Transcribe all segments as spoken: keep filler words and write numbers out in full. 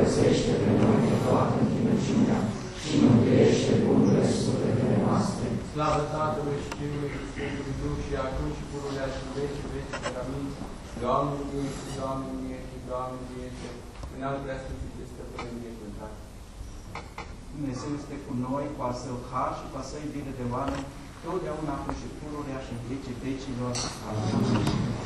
curățește pe noi de toată întinăciunea și mântuiește bunurile sufletele noastre. Slavă Tatălui și Fiului și Sfântului Duh și acum și pururea și vecii vecii de la mine. Doamne miește, Doamne miește, Doamne miește, în al preasfântite stăpânie cuvântat. Dumnezeu este cu noi, cu al său har și cu a său iubire de oameni, totdeauna acum și pururea și în vecii vecilor. Amin.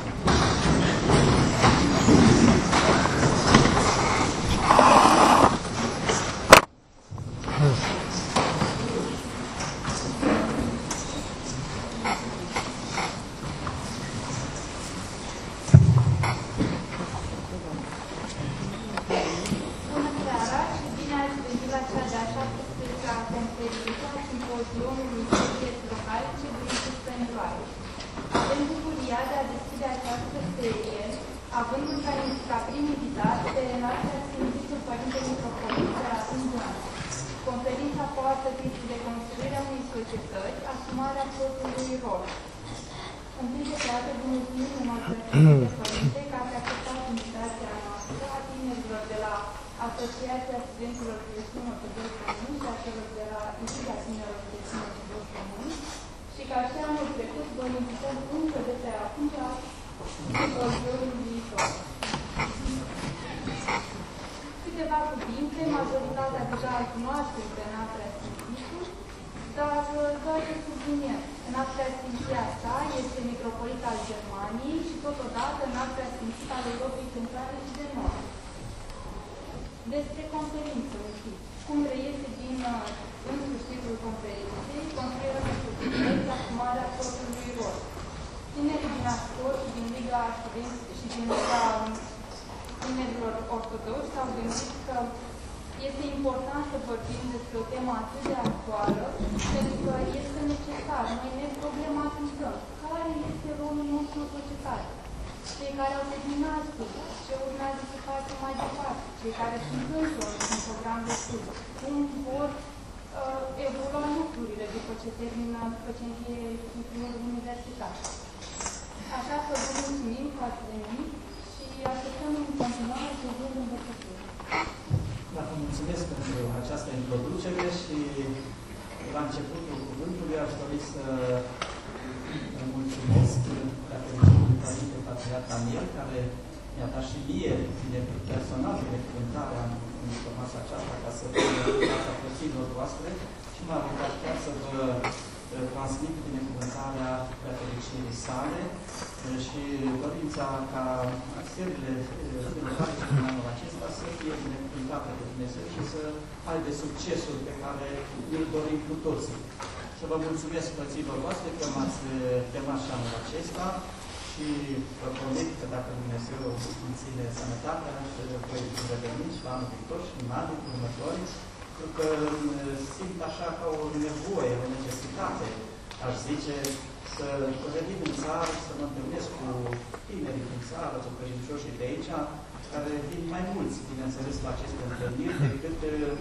Să vă mulțumesc frăților voastre că m-ați chemat și anul acesta și vă promit că dacă Dumnezeu îmi ține sănătatea, voi reveni și la anul viitor și în anii următori, pentru că simt așa ca o nevoie, o necesitate, aș zice, să revin în țară, să mă întâlnesc cu tinerii din țară, cu credincioșii de aici, care vin mai mulți, bineînțeles, la aceste întâlniri decât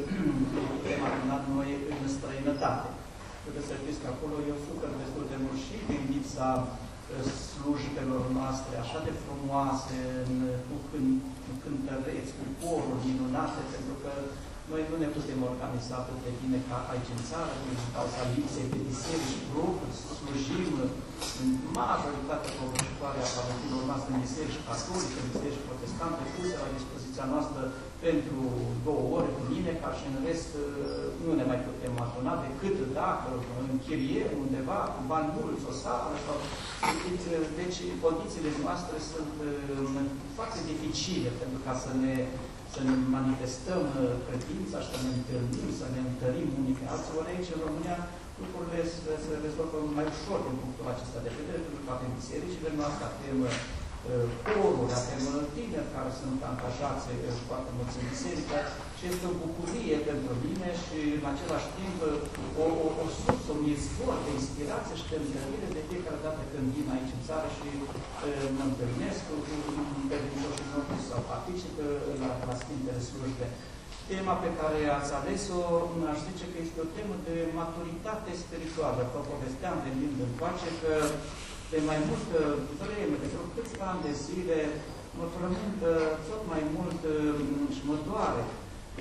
am adunat noi în străinătate. Trebuie să știți că acolo eu sufer destul de mult și din lipsa slujbelor noastre, așa de frumoase, cu cântăreți, cu coruri minunate, pentru că noi nu ne putem organiza atât de bine ca aici în țară, din cauza lipsei de biserici, grupuri, slujim în majoritatea covârșitoare a părăților noastre în biserici catolice, în biserici protestante, puse la dispoziția noastră pentru două ore cu mine, ca și în rest nu ne mai putem aduna decât dacă închiriem undeva cu bani mulți, o sală sau... Deci condițiile noastre sunt foarte dificile pentru ca să ne să ne manifestăm credința și să ne întâlnim, să ne întărim unii pe alții. Ori aici, în România, lucrurile se rezolvă mai ușor din punctul acesta de vedere, pentru că avem bisericile noastre, avem coruri, avem tineri care sunt angajați foarte mulți în biserică și este o bucurie pentru mine și, în același timp, o, o, o sursă, un izvor de inspirație și de întâlnire de fiecare dată când vin aici în țară și mă întâlnesc cu credincioșii noștri sau participă la, la Sfintele Slujbe. Tema pe care ați ales-o, aș zice că este o temă de maturitate spirituală. Vă povesteam venind încoace că de mai multă vreme, de vreo câțiva ani de zile, mă frământă tot mai mult și mă doare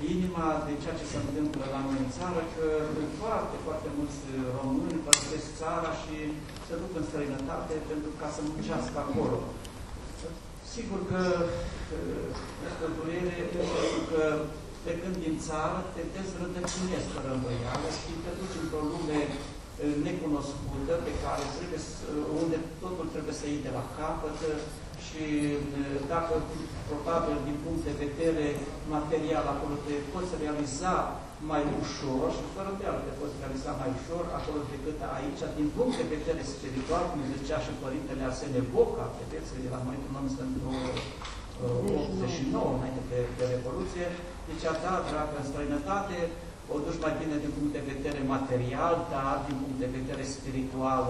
inima de ceea ce se întâmplă la noi în țară, că foarte, foarte mulți români părăsesc țara și se duc în străinătate pentru ca să muncească acolo. Sigur că este o durere, pentru că plecând din țară te dezrădăcinezi fără îndoială și te duci într-o lume necunoscută, pe care trebuie să, unde totul trebuie să iei de la capăt și dacă probabil din punct de vedere material acolo te poți realiza mai ușor și fără îndoială te poți realiza mai ușor acolo decât aici, din punct de vedere spiritual, cum zicea și Părintele Arsene Boca, vedeți, la noi când suntem optzeci și nouă, înainte de, de Revoluție, zicea, da, dragă, în străinătate o duci mai bine din punct de vedere material, dar din punct de vedere spiritual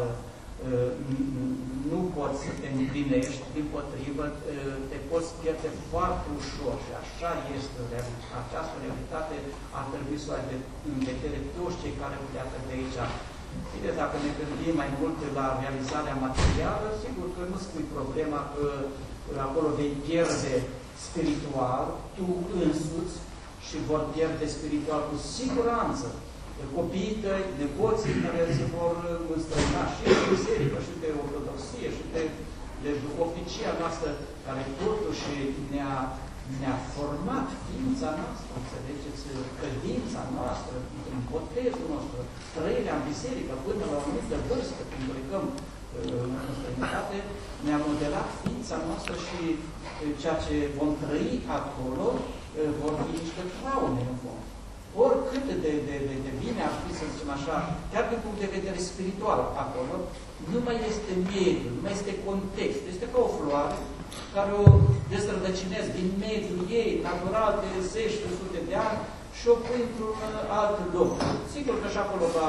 nu poți să te împlinești, dimpotrivă, te poți pierde foarte ușor și așa este această realitate, ar trebui să o ai în vedere toți cei care pleacă de aici. Bine, dacă ne gândim mai mult la realizarea materială, sigur că nu spui problema că acolo vei pierde spiritual, tu însuți, și vor pierde spiritual cu siguranță. Copiii tăi, nepoții care se vor înstrăina și de biserică, și de ortodoxie, și de, de duhovnicia noastră, care totuși ne-a ne-a format ființa noastră, înțelegeți, credința noastră, în botezul nostru, trăirea în biserică până la o anumită vârstă, când plecăm în străinătate, ne-a modelat ființa noastră și ceea ce vom trăi acolo vor fi niște traume în fond. Oricât de, de, de, de bine ar fi, să zicem așa, chiar din punct de vedere spiritual acolo, nu mai este mediu, nu mai este context. Este ca o floare care o dezrădăcinezi din mediul ei, natural, de zeci de sute de ani, și o pui într-un alt loc. Sigur că și acolo va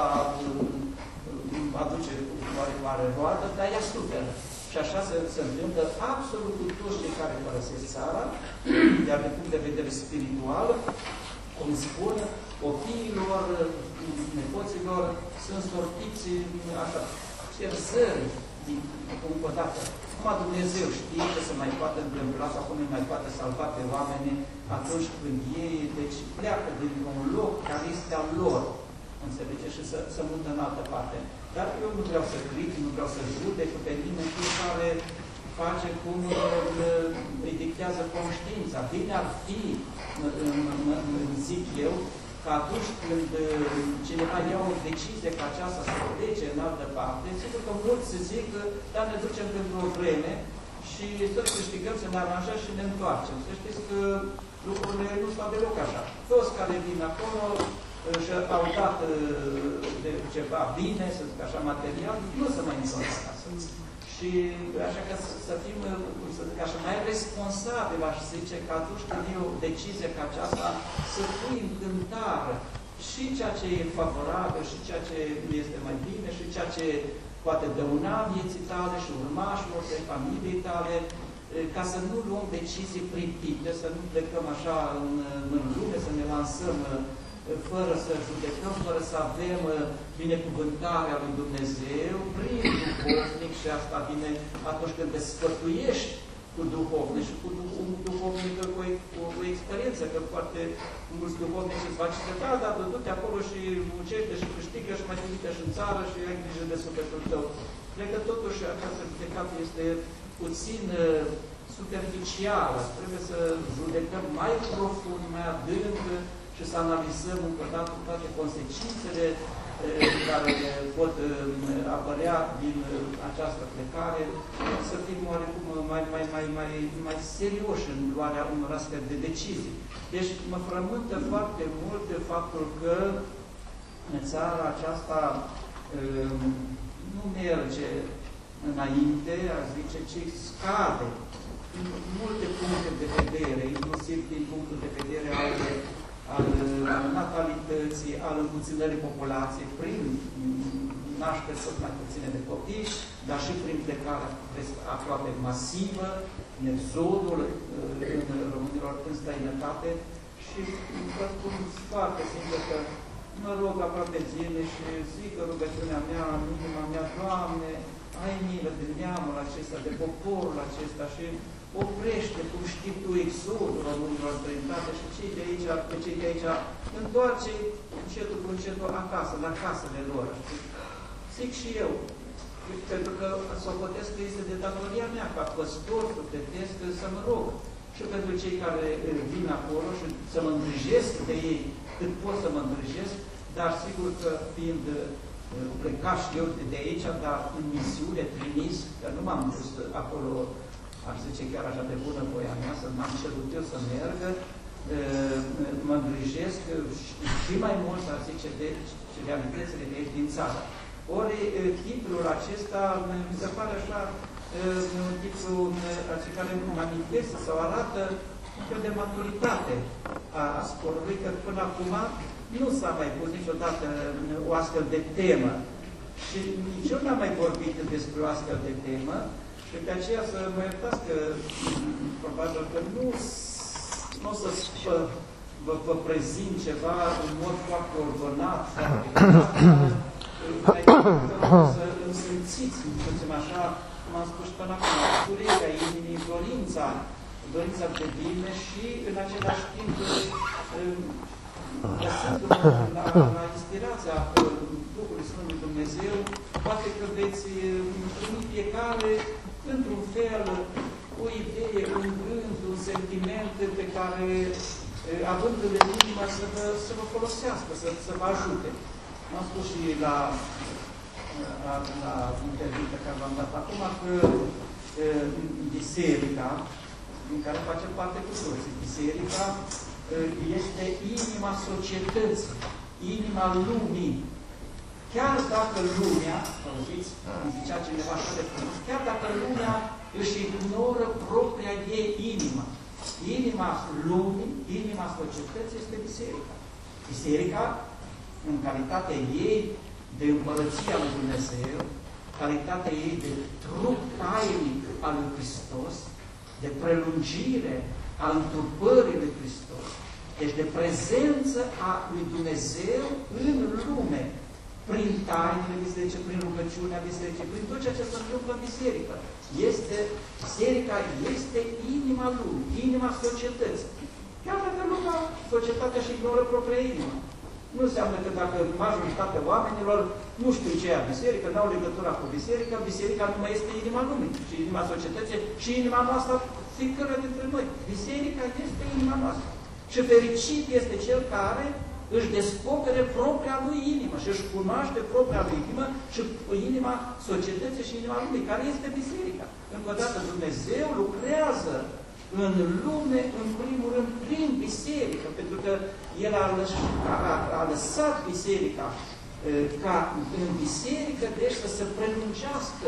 aduce oarecare roadă, dar ea suferă. Și așa se, se întâmplă absolut cu toți cei care părăsesc țara, iar din punct de vedere spiritual, cum spun, copiilor, nepoților, sunt sortiți așa, pierzări, încă o dată. Numai Dumnezeu știe că se mai poate întâmpla sau cum îi mai poate salva pe oameni atunci când ei, deci pleacă din un loc care este al lor, înțelege, și să, să mută în altă parte. Dar eu nu vreau să critic, nu vreau să judec pe nimeni, fiecare face cum îi dictează conștiința. Bine ar fi, zic eu, că atunci când cineva ia o decizie ca aceasta să plece în altă parte, sigur că mulți se zic, dar ne ducem pentru o vreme și să câștigăm, să ne aranjăm și ne întoarcem. Să știți că lucrurile nu stau deloc așa. Toți care vin acolo și au dat de ceva bine, să zic așa, material, nu se mai întorc acasă. Și așa că să fim, să zic așa, mai responsabili, aș zice, că atunci când e o decizie ca aceasta, să pui în cântare și ceea ce e favorabil, și ceea ce este mai bine, și ceea ce poate dăuna vieții tale și urmașilor, și familiei tale, ca să nu luăm decizii pripite, să nu plecăm așa în, în lume, să ne lansăm fără să judecăm, fără să avem binecuvântarea lui Dumnezeu, prin duhovnic, și asta vine atunci când te sfătuiești cu duhovnic și cu un duhovnic cu, cu o experiență, că foarte mulți duhovnici îți fac și da, dar du-te acolo și muncește și câștigă și mai trimite și în țară și ai grijă de sufletul tău. Cred că totuși această judecată este puțin uh, superficială. Trebuie să judecăm mai profund, mai adânc, și să analizăm încă o dată toate consecințele care pot apărea din această plecare, să fim oarecum mai, mai, mai, mai, mai serioși în luarea unor astfel de decizii. Deci mă frământă foarte mult faptul că țara aceasta nu merge înainte, aș zice, ci scade în multe puncte de vedere, inclusiv din punctul de vedere al al natalității, al împuținării populației, prin nașteri tot mai puține de copii, dar și prin plecarea aproape masivă, în exodul românilor în străinătate. Și vă spun foarte simplu că mă rog aproape zile și zic că rugăciunea mea, în inima mea, Doamne, ai milă de neamul acesta, de poporul acesta, și oprește, cum știi tu, exodul românilor printate și cei de aici, pe cei de aici, întoarce încetul cu încetul acasă, la casele lor. Zic și eu, pentru că socotesc că este de datoria mea, ca păstor, să plătesc, să mă rog. Și pentru cei care vin acolo și să mă îngrijesc de ei, cât pot să mă îngrijesc, dar sigur că fiind plecat și eu de aici, dar în misiune trimis, că nu m-am dus acolo, aș zice chiar așa de bună voia mea, să m-am cerut eu să meargă, mă îngrijesc și mai mult, aș zice, de realitățile de aici din țară. Ori titlul acesta mi se pare așa un titlu care manifestă sau arată un fel de maturitate a sporului, că până acum nu s-a mai pus niciodată o astfel de temă. Și nici eu n-am mai vorbit despre o astfel de temă, și de aceea să mă iertați că probabil că nu, nu o să vă, vă, vă prezint ceva în mod foarte ordonat, să însimțiți, să zicem așa, cum am spus până acum, durerea inimii, dorința, dorința de bine și în același timp găsindu-mă la, la inspirația Duhului Sfânt lui Dumnezeu, poate că veți primi fiecare într-un fel o idee, un gând, un sentiment pe care, având-l în inimă, să vă, să vă folosească, să, să vă ajute. Am spus și la, la, la interviu pe care v-am dat acum că e, biserica, din care face parte cu toții, biserica e, este inima societății, inima lumii. Chiar dacă lumea, auziți, îmi zicea cineva așa de frumos, chiar dacă lumea își ignoră propria ei inimă, inima lumii, inima societății este biserica. Biserica, în calitatea ei de împărăția lui Dumnezeu, calitatea ei de trup tainic al lui Hristos, de prelungire a întrupării lui Hristos, deci de prezență a lui Dumnezeu în lume, prin tainele bisericii, prin rugăciunea bisericii, prin tot ceea ce se întâmplă în biserică. Este, biserica este inima lumii, inima societății. Chiar dacă lumea, societatea și ignoră propria inimă. Nu înseamnă că dacă majoritatea oamenilor nu știu ce e biserică, nu au legătura cu biserica, biserica nu mai este inima lumii, ci inima societății și inima noastră fiecare dintre noi. Biserica este inima noastră. Și fericit este cel care își descopere propria lui inimă și își cunoaște propria lui inimă și inima societății și inima lumii, care este biserica. Încă o dată, Dumnezeu lucrează în lume, în primul rând, prin biserică, pentru că El a, a, a lăsat biserica ca în biserică, deci să se prelungească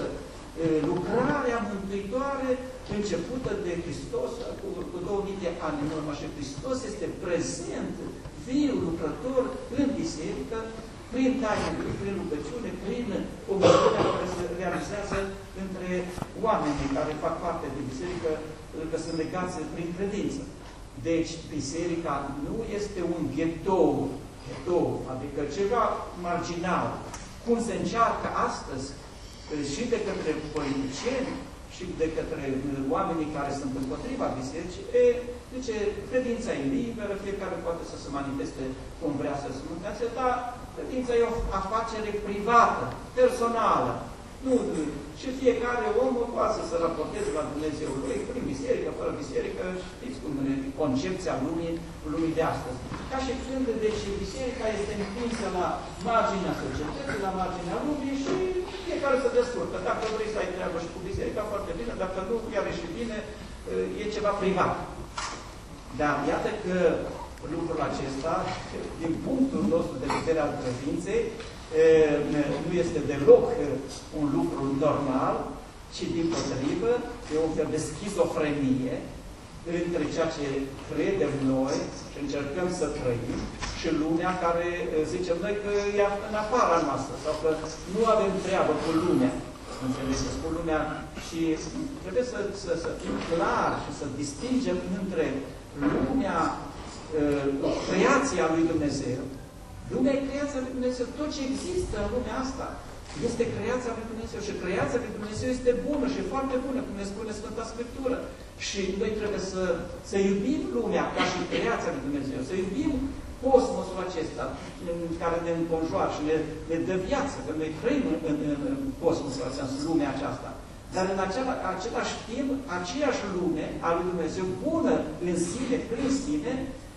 lucrarea mântuitoare începută de Hristos cu, cu două mii de ani în urmă. Și Hristos este prezent, viu, lucrător în biserică, prin taină, prin rugăciune, prin omorârea care se realizează între oamenii care fac parte din biserică, că sunt legați prin credință. Deci, biserica nu este un ghetou, ghetou, adică ceva marginal, cum se încearcă astăzi și de către politicieni și de către oamenii care sunt împotriva bisericii. E, zice, credința e liberă, fiecare poate să se manifeste cum vrea să se manifeste, dar credința e o afacere privată, personală. Nu, și fiecare om poate să se raporteze la Dumnezeu lui, prin biserică, fără biserică, știți cum e concepția lumii, lumii de astăzi. Ca și când, deci, biserica este împinsă la marginea societății, la marginea lumii și fiecare se descurcă. Dacă vrei să ai treabă și cu biserica, foarte bine, dacă nu, chiar e și bine, e ceva privat. Dar iată că lucrul acesta, din punctul nostru de vedere al credinței, nu este deloc un lucru normal, ci din potrivă, e un fel de schizofrenie între ceea ce credem noi și încercăm să trăim și lumea care zicem noi că e în afara noastră sau că nu avem treabă cu lumea. Înțelegeți? Cu lumea și trebuie să, să, să fim clari și să distingem între lumea, creația lui Dumnezeu. Lumea e creația lui Dumnezeu. Tot ce există în lumea asta este creația lui Dumnezeu. Și creația lui Dumnezeu este bună și foarte bună, cum ne spune Sfânta Scriptură. Și noi trebuie să, să iubim lumea ca și creația lui Dumnezeu, să iubim cosmosul acesta în care ne înconjoară și ne, ne dă viață, că noi trăim în, în, în cosmosul acesta, în lumea aceasta. Dar în acela, același timp, aceeași lume a lui Dumnezeu, bună în sine, prin sine,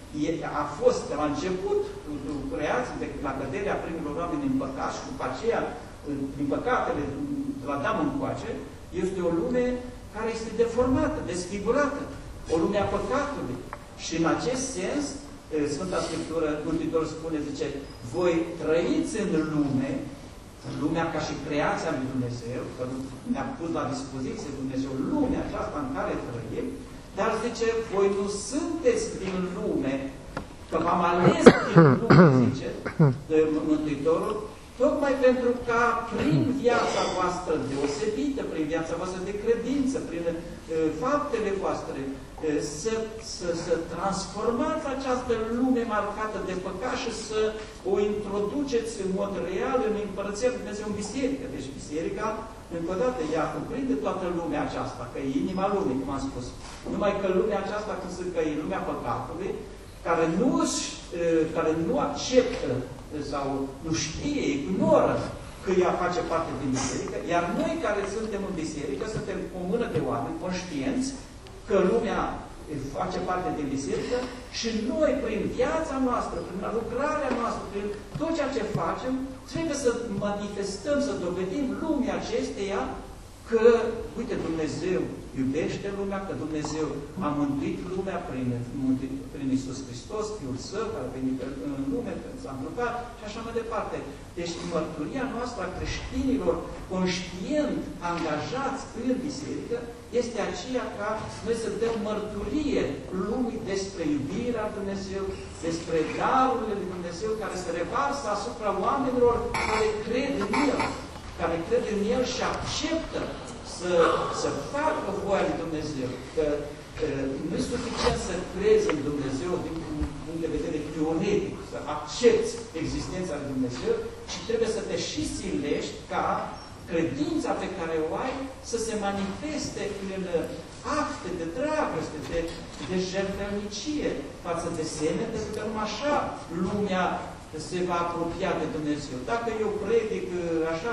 a fost de la început creație, de la căderea primilor oameni în păcat și după aceea, din păcatele de la Adam încoace, este o lume care este deformată, desfigurată, o lume a păcatului. Și în acest sens, Sfânta Scriptură, Mântuitorul spune, zice, voi trăiți în lume, în lumea ca și creația lui Dumnezeu, că ne-a pus la dispoziție Dumnezeu lumea aceasta în care trăim, dar zice, voi nu sunteți din lume, că v-am ales din lume, zice Mântuitorul, tocmai pentru ca prin viața voastră deosebită, prin viața voastră de credință, prin uh, faptele voastre, uh, să, să, să transformați această lume marcată de păcat și să o introduceți în mod real în Împărăția Lui Dumnezeu în biserică. Deci biserica, încă o dată, ea cuprinde toată lumea aceasta, că e inima lumii, cum am spus. Numai că lumea aceasta, cum zic, că e lumea păcatului, care nu, uh, care nu acceptă sau nu știe, ignoră că ea face parte din biserică, iar noi care suntem în biserică, suntem o mână de oameni conștienți că lumea face parte din biserică și noi, prin viața noastră, prin lucrarea noastră, prin tot ceea ce facem, trebuie să manifestăm, să dovedim lumea acesteia că, uite, Dumnezeu iubește lumea, că Dumnezeu a mântuit lumea prin, prin Iisus Hristos, Fiul Său, care a venit în lume, când s-a întrupat și așa mai departe. Deci mărturia noastră a creștinilor conștient angajați în biserică este aceea ca noi să dăm mărturie lumii despre iubirea lui Dumnezeu, despre darurile lui Dumnezeu care se revarsă asupra oamenilor care cred în El, care cred în El și acceptă să, să facă voia lui Dumnezeu. Că, că nu e suficient să crezi în Dumnezeu din punct de vedere teoretic, să accepti existența lui Dumnezeu, ci trebuie să te și silești ca credința pe care o ai să se manifeste în acte de dragoste, de, de jertfelnicie față de sine, pentru că numai așa lumea se va apropia de Dumnezeu. Dacă eu predic așa,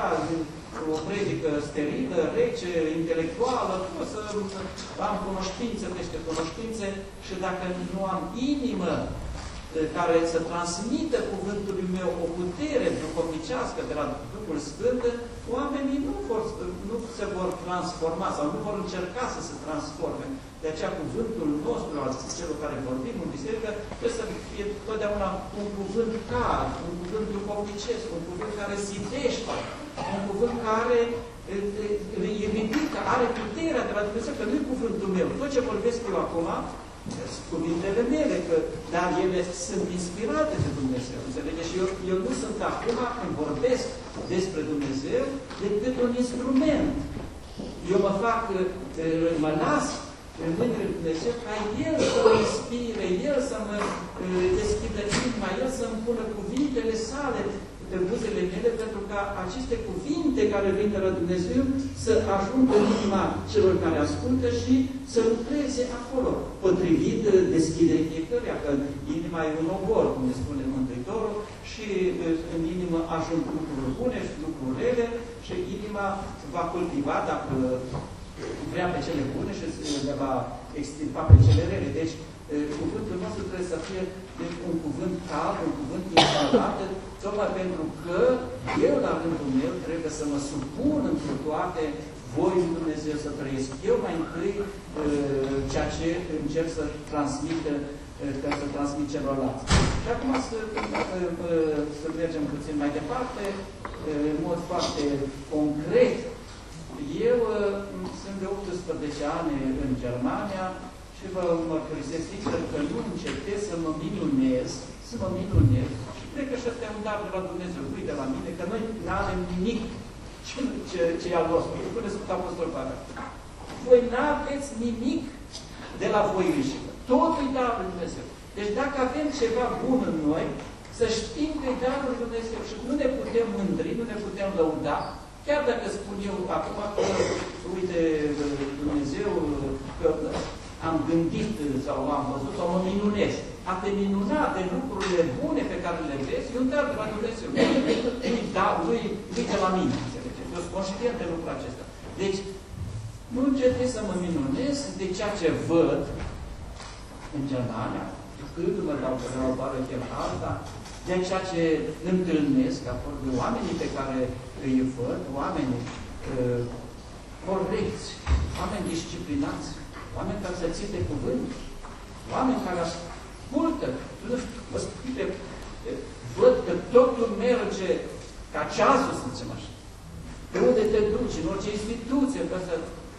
o predică sterilă, rece, intelectuală, pot să am cunoștințe peste cunoștințe și dacă nu am inimă care să transmită cuvântului meu o putere duhovnicească de la Duhul Sfânt, oamenii nu, vor, nu se vor transforma sau nu vor încerca să se transforme. De aceea cuvântul nostru, al celor care vorbim în biserică, trebuie să fie totdeauna un cuvânt cald, un cuvânt duhovnicesc, un cuvânt care zidește, un cuvânt care îi ridică, are puterea de la Dumnezeu, că nu e cuvântul meu. Tot ce vorbesc eu acum, cuvintele mele, că, dar ele sunt inspirate de Dumnezeu. Înțelegeți? Și eu, eu nu sunt acum, când vorbesc despre Dumnezeu, decât un instrument. Eu mă fac, mă las în mâinile lui Dumnezeu ca El să mă inspire, El să mă deschidă inima, El să-mi pună cuvintele sale pe buzele mele, pentru ca aceste cuvinte care vin de la Dumnezeu să ajungă în inima celor care ascultă și să lucreze acolo, potrivit deschiderii fiecăruia, că inima e un obor, cum ne spune Mântuitorul, și în inimă ajung lucruri bune și lucruri rele și inima va cultiva, dacă vrea pe cele bune și le va extirpa pe cele rele. Deci, cuvântul nostru trebuie să fie un cuvânt cald, un cuvânt inspirat, tocmai pentru că eu, la rândul meu, trebuie să mă supun într toate voi lui Dumnezeu, să trăiesc eu mai întâi ceea ce încerc să transmit, ca să transmit celorlalți. Și acum să, să mergem puțin mai departe, în mod foarte concret. Eu sunt de optsprezece ani în Germania și vă mărturisesc sincer că nu încetez să mă minunez, să mă minunez. Și cred că și ăsta e un dar de la Dumnezeu, nu de la mine, că noi nu avem nimic ce, ce, ce e al vostru. Spune Sfântul Apostol Pavel. Voi nu aveți nimic de la voi înșivă. Totul e darul lui Dumnezeu. Deci dacă avem ceva bun în noi, să știm că e darul lui Dumnezeu și nu ne putem mândri, nu ne putem lăuda. Chiar dacă spun eu acum că, uite, Dumnezeu, că am gândit sau am văzut sau mă minunez. A te minuna de lucrurile bune pe care le vezi, e un dar de la Dumnezeu. Da, lui, uite la mine, înțelegeți? Eu sunt conștient de lucrul acesta. Deci, nu încetez să mă minunez de ceea ce văd în Germania, când mă dau pe la o bară alta, de ceea ce întâlnesc, acord de oamenii pe care îi văd, oameni uh, corecți, oameni disciplinați, oameni care se țin de cuvânt, oameni care ascultă, nu știu, văd că totul merge ca ceasul, să zicem așa. Pe unde te duci, în orice instituție, ca să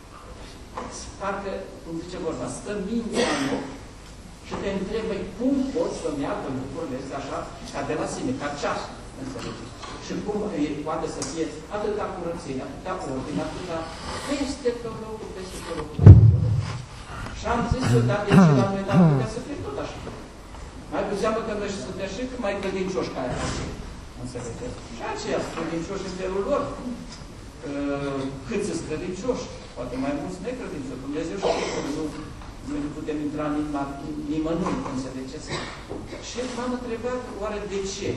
parcă, cum zice vorba, stă mintea în loc și te întrebi cum poți să meargă lucrurile astea așa, ca de la sine, ca ceasul, înțelegeți? Și cum poate să fie atâta curățenie, atâta ordine, atâta peste tot locul, peste tot locul, peste tot locul. Și am zis eu, dar de ce la noi n-ar putea să fie tot așa? Mai cu seamă că noi suntem și cât mai credincioși ca aia. Înțelegeți? Și aceia sunt credincioși în felul lor. Cât sunt credincioși? Poate mai mulți necredincioși. Dumnezeu știe că nu, noi nu putem intra în nimănui, înțelegeți? Și m-am întrebat, oare de ce?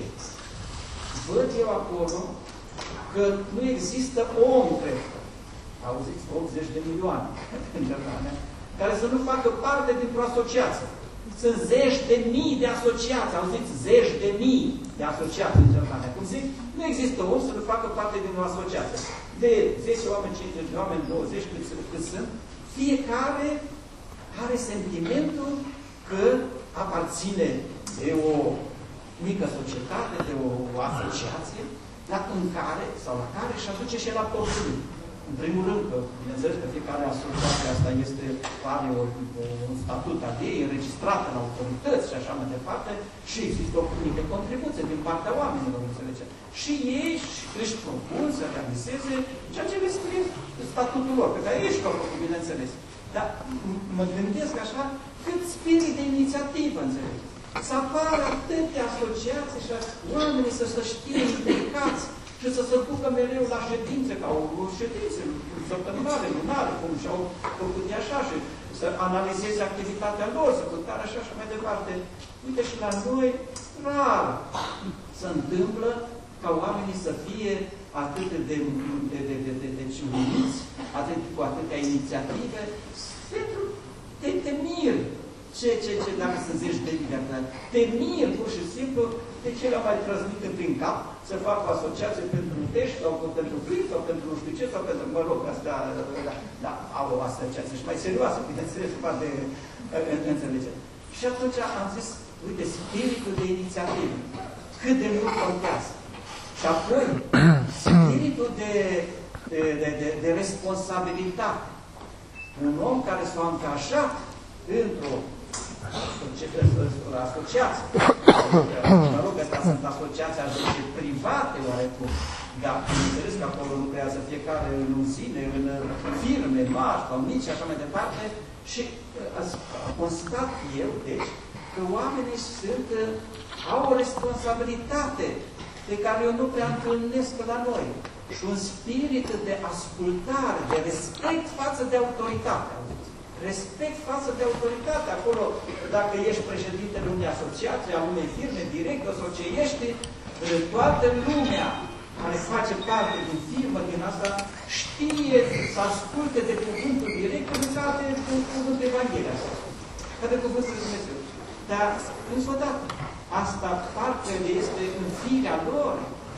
Văd eu acolo că nu există om, cred că, auziți, optzeci de milioane în Germania, care să nu facă parte dintr-o asociație. Sunt zeci de mii de asociații, auziți, zeci de mii de asociații în Germania. Cum zic, nu există om să nu facă parte din o asociație. De zece oameni, cincizeci de oameni, douăzeci, cât, cât sunt, fiecare are sentimentul că aparține de o mică societate, de o, o asociație, dar în care, sau la care își aduce și el aportul. În primul rând, că, bineînțeles că fiecare asociație asta este, are o, o, un statut al ei, înregistrată în autorități și așa mai departe, și există o mică contribuție din partea oamenilor, înțelege. Și ei își propun să realizeze ceea ce le scrie statutul lor, pe care ei își propun, bineînțeles. Dar mă gândesc așa, cât spirit de inițiativă, înțelege. Să apară atâtea asociații și oamenii să se știe implicați și să se ducă mereu la ședințe, ca o ședință săptămânale, lunare, cum și-au făcut de așa, și să analizeze activitatea lor, să putea așa și mai departe. Uite, și la noi, rar se întâmplă ca oamenii să fie atât de, de, de, de, de, de ciuniți, atât, cu atâtea inițiative, pentru te, te miri. Ce, ce, ce, dacă sunt zeci de mii de ani, te miri pur și simplu de ce le-au mai transmit prin cap să facă o asociație pentru tești sau pentru prim sau pentru nu știu ce sau pentru, mă rog, astea, da, da, au o asociație și mai serioasă, bineînțeles, de înțelegere. Și atunci am zis, uite, spiritul de inițiativă, cât de mult contează. Și apoi, spiritul de, de, de, de, de responsabilitate. Un om care s-a angajat într-o asociație. Mă rog, astea sunt asociații private, oarecum. Dar, bineînțeles că acolo lucrează fiecare în sine, în firme mari sau mici și așa mai departe. Și constat eu, deci, că oamenii sunt, au o responsabilitate pe care eu nu prea întâlnesc la noi. Și un spirit de ascultare, de respect față de autoritate. Respect față de autoritate. Acolo, dacă ești președintele unei asociații, a unei firme, director sau ce ești, toată lumea care face parte din firmă, din asta, știe să asculte de cuvântul directorului ca de cuvântul Evanghelia. Ca de cuvântul lui Dumnezeu. Dar, încă o dată, asta parcă este în firea lor.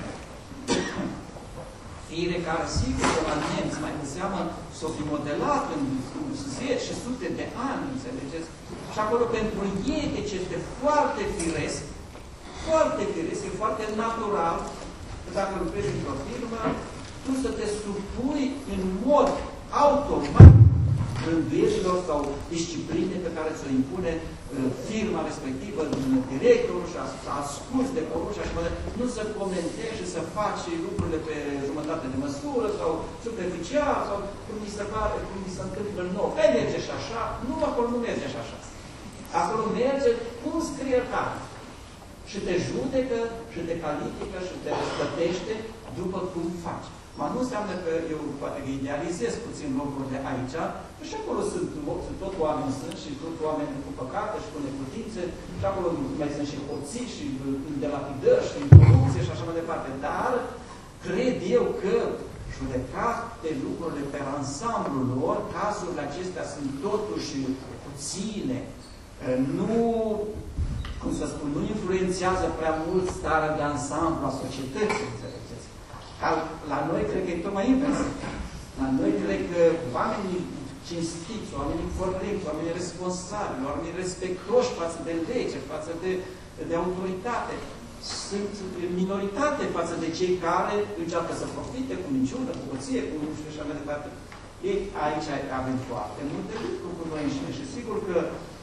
Fire care, sigur, că la nemți, mai cu seamă, s-o fi modelat în zeci și sute de ani, înțelegeți? Și acolo, pentru ei, deci este foarte firesc, foarte firesc, e foarte natural, că dacă lucrezi într-o firmă, tu să te supui în mod automat rânduierilor sau discipline pe care ți-o impune firma respectivă, directorul, și să asculți de porunci și așa mai departe, nu să comentezi și să faci lucrurile pe jumătate de măsură sau superficial sau cum mi se pare, cum mi se întâmplă nou. Că merge și așa, nu, acolo nu merge și așa. Acolo merge cum scrie carte. Și te judecă, și te califică, și te răspătește după cum faci. Mă nu înseamnă că eu poate că idealizez puțin locurile aici, că și acolo sunt, sunt tot oameni sunt și tot oameni cu păcate și cu neputințe, și acolo mai sunt și hoții și de lapidări și corupție și așa mai departe. Dar cred eu că judecate lucrurile pe ansamblul lor, cazurile acestea sunt totuși puține, nu, cum să spun, nu influențează prea mult starea de ansamblu a societății, înțelegeți? La noi cred că e tot mai invers. La noi cred că oamenii cinstiți, oamenii corecți, oamenii responsabili, oamenii respectoși față de lege, față de, de autoritate, sunt minoritate față de cei care încearcă să profite cu minciună, cu hoție, cu nu știu așa mai departe. Ei, aici avem foarte multe lucruri cu noi înșine și sigur că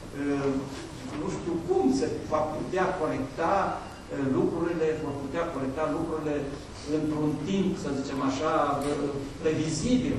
nu știu cum se va putea corecta lucrurile, vor putea corecta lucrurile într-un timp, să zicem așa, previzibil.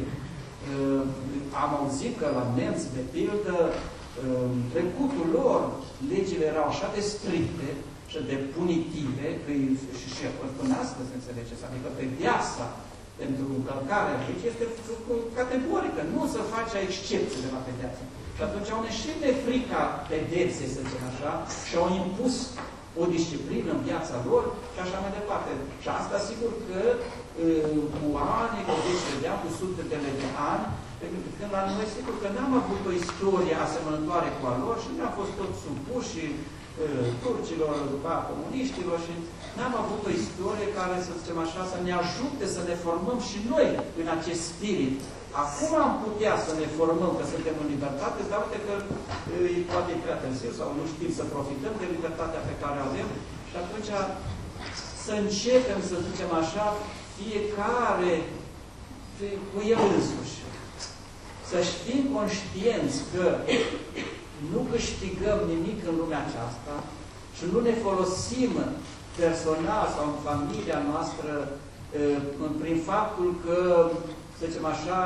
Am auzit că la nemți, de pildă, în trecutul lor, legile erau așa de stricte și de punitive, că și și până astăzi, înțelegeți, adică pedeapsa pentru încălcarea legii este categorică, nu să face excepție de la pedeapsă. Și atunci au ieșit de frica pedepsei, să zicem așa, și au impus o disciplină în viața lor și așa mai departe. Și asta, sigur că cu ani, cu zece de ani, cu sutele de ani, când la noi, sigur că n-am avut o istorie asemănătoare cu a lor și ne-am fost tot supuși turcilor, după comuniștilor și n-am avut o istorie care, să zicem așa, să ne ajute să ne formăm și noi în acest spirit. Acum am putea să ne formăm, că suntem în libertate, dar uite că e poate prea târziu sau nu știm să profităm de libertatea pe care o avem și atunci să începem, să zicem așa, fiecare cu el însuși. Să știm conștienți că nu câștigăm nimic în lumea aceasta și nu ne folosim personal sau în familia noastră prin faptul că, să zicem așa,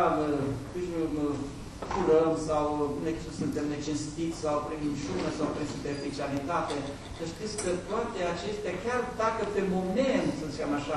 curăm sau ne, suntem necinstiți sau prin minciună sau prin superficialitate. Să știți că toate acestea, chiar dacă pe moment, să zicem așa,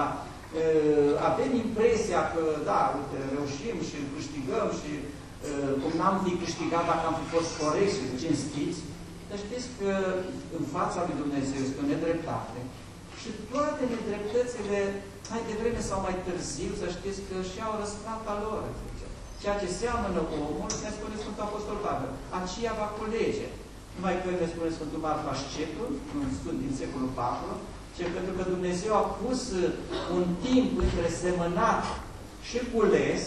avem impresia că, da, uite, reușim și câștigăm și cum n-am fi câștigat dacă am fi fost corecți și cinstiți, dar știți că în fața lui Dumnezeu este o nedreptate. Și toate nedreptățile, mai devreme sau mai târziu, să știți că și-au răsplata lor. Ceea ce seamănă omul, ne spune Sfântul Apostol Pavel, aceea va culege. Numai că ne spune Sfântul Marfa Scetul, un sfânt din secolul patru, ce pentru că Dumnezeu a pus un timp între semănat și cules,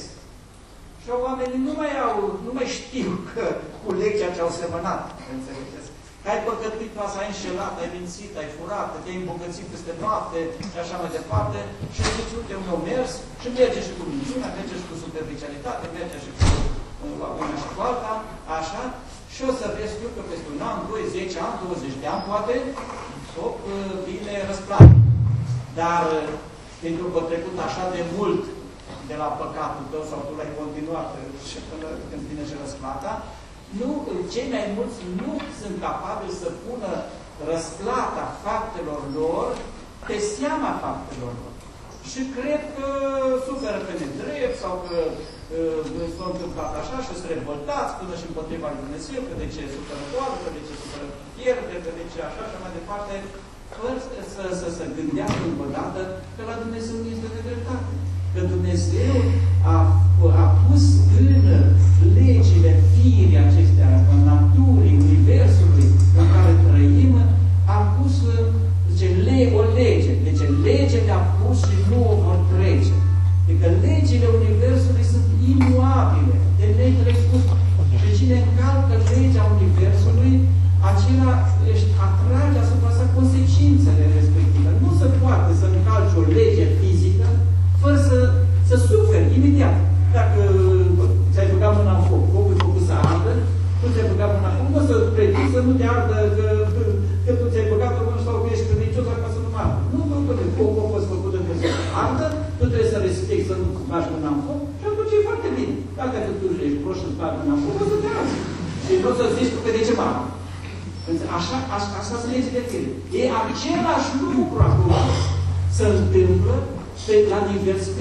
și oamenii nu mai au, nu mai știu că culeg ceea ce au semănat. Înțelegeți? Că ai păcătuit, ai înșelat, ai mințit, ai furat, te-ai îmbogățit peste noapte și așa mai departe. Și zici, uite, unde au mers și merge și cu minciunea, merge și cu superficialitate, merge și cu una și cu alta, așa. Și o să vezi tu că peste un an, doi, zece ani, douăzeci de ani, poate, top, vine răsplată. Dar pentru că a trecut așa de mult de la păcatul tău sau tu l-ai continuat și până când vine și răsplata, nu, cei mai mulți nu sunt capabili să pună răsplata faptelor lor pe seama faptelor lor. Și cred că suferă pe nedrept sau că uh, s-a întâmplat așa și sunt revoltați până și împotriva lui Dumnezeu, că de ce suferă doar, că de ce suferă pierde, că de ce așa și mai departe, fără să, să se gândească încă o dată că la Dumnezeu nu este nedreptate. Că Dumnezeu a, a pus în legile firii acestea, în naturii, universului în care trăim, a pus, zice, le, o lege. Deci legea a pus și nu o vor trece. Adică legile universului sunt imuabile, de netrecut. Și cine încalcă legea universului, acela își atrage asupra sa consecințele respective. Nu se poate să încalci o lege fizică fără să, să suferi imediat. Dacă ți-ai băgat mâna în foc, focul e făcut să ardă, tu ți-ai băgat mâna în foc, nu o să predici să nu te ardă că, că, că tu ți-ai băgat o mână sau că ești credincios ca să nu ardă. Nu, nu, nu, focul a fost făcut încât să ardă, tu trebuie să respecti să nu bagi mâna în foc și atunci e foarte bine. Dacă tu ești proști să-ți bagi mâna în foc, o să te ardă. Și nu o să zici tu că de ce mă ardă. Așa, așa, așa sunt legile fire. E același lucru acum se întâmplă pe, la nivel spiritual.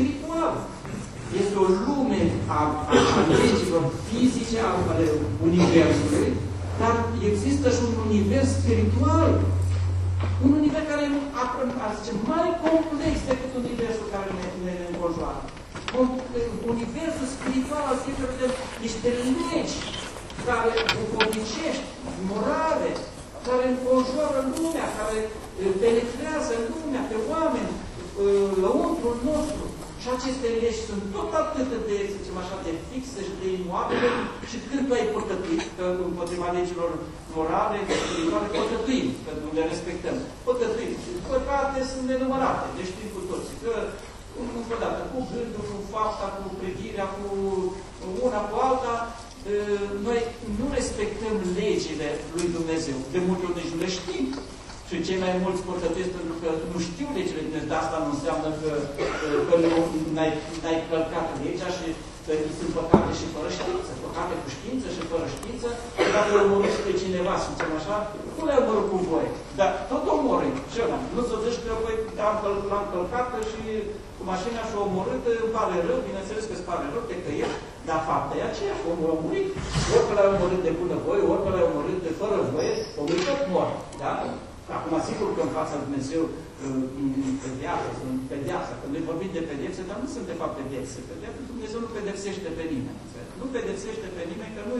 spirituală. Este o lume a, a, a legilor fizice, ale Universului, dar există și un univers spiritual. Un univers care e, aș zice, mai complex decât universul care ne, ne, ne înconjoară. Universul spiritual al fiecărui de niște legi care duhovnicești, morale, care înconjoară lumea, care penetrează lumea, pe oameni, lăuntrul nostru. Și aceste legi sunt tot atât de, să zicem așa, de fixe și de imobile, și când tu ai păcătuit, că împotriva legilor morale, spirituale, păcătuim, că nu le respectăm. Păcătuim. Păcate sunt nenumărate, deci știm cu toții. Că, încă o dată, cu gândul, cu fapta, cu privirea, cu una, cu alta, noi nu respectăm legile lui Dumnezeu. De multe ori nici nu le știm. Și cei mai mulți păcătuiesc pentru că nu știu legile de Dumnezeu, dar asta nu înseamnă că, că nu ai călcat legea și că sunt păcate și fără știință. Păcate cu știință și fără știință. Dacă îl omorâți pe cineva, să zicem așa, nu le omorât cu voi. Dar tot omorâi. Și ăla. Nu să zici că voi l-am călcat și cu mașina și-o omorât, îmi pare rău, bineînțeles că îți pare rău, te căiești, dar fapta e aceeași, omul a murit. Ori că l-ai omorât de bună voie, ori că l-ai omorât de fără voie, omul tot mor. Da? Acum, sigur că în fața lui Dumnezeu pedeapsă, sunt pedeapsă. Când noi vorbim de pedepse, dar nu sunt de fapt pedepse. Dumnezeu nu pedepsește pe nimeni. Nu pedepsește pe nimeni, că nu,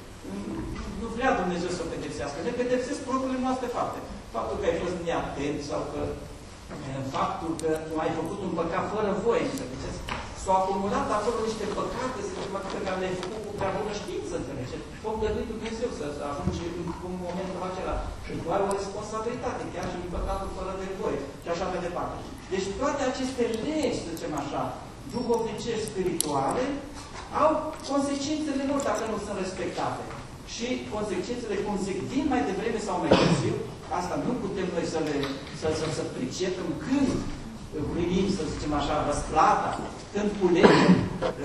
nu vrea Dumnezeu să pedepsească. Ne pedepsesc propriile noastre fapte. Faptul că ai fost neatent sau că faptul că ai făcut un păcat fără voie, înțelegeți? S-au acumulat acolo niște păcate, pe care le-ai făcut cu prea bună știință, înțelegeți? Vom dădui Dumnezeu să ajungi în momentul acela. Și tu ai o responsabilitate, chiar și în păcatul fără de voie. Și așa mai departe. Deci toate aceste legi, să zicem așa, duhovnicești spirituale, au consecințele lor dacă nu sunt respectate. Și consecințele, cum zic, vin mai devreme sau mai târziu, asta nu putem noi să le să, să, să pricepem când primim, să zicem așa, răsplata, când culegem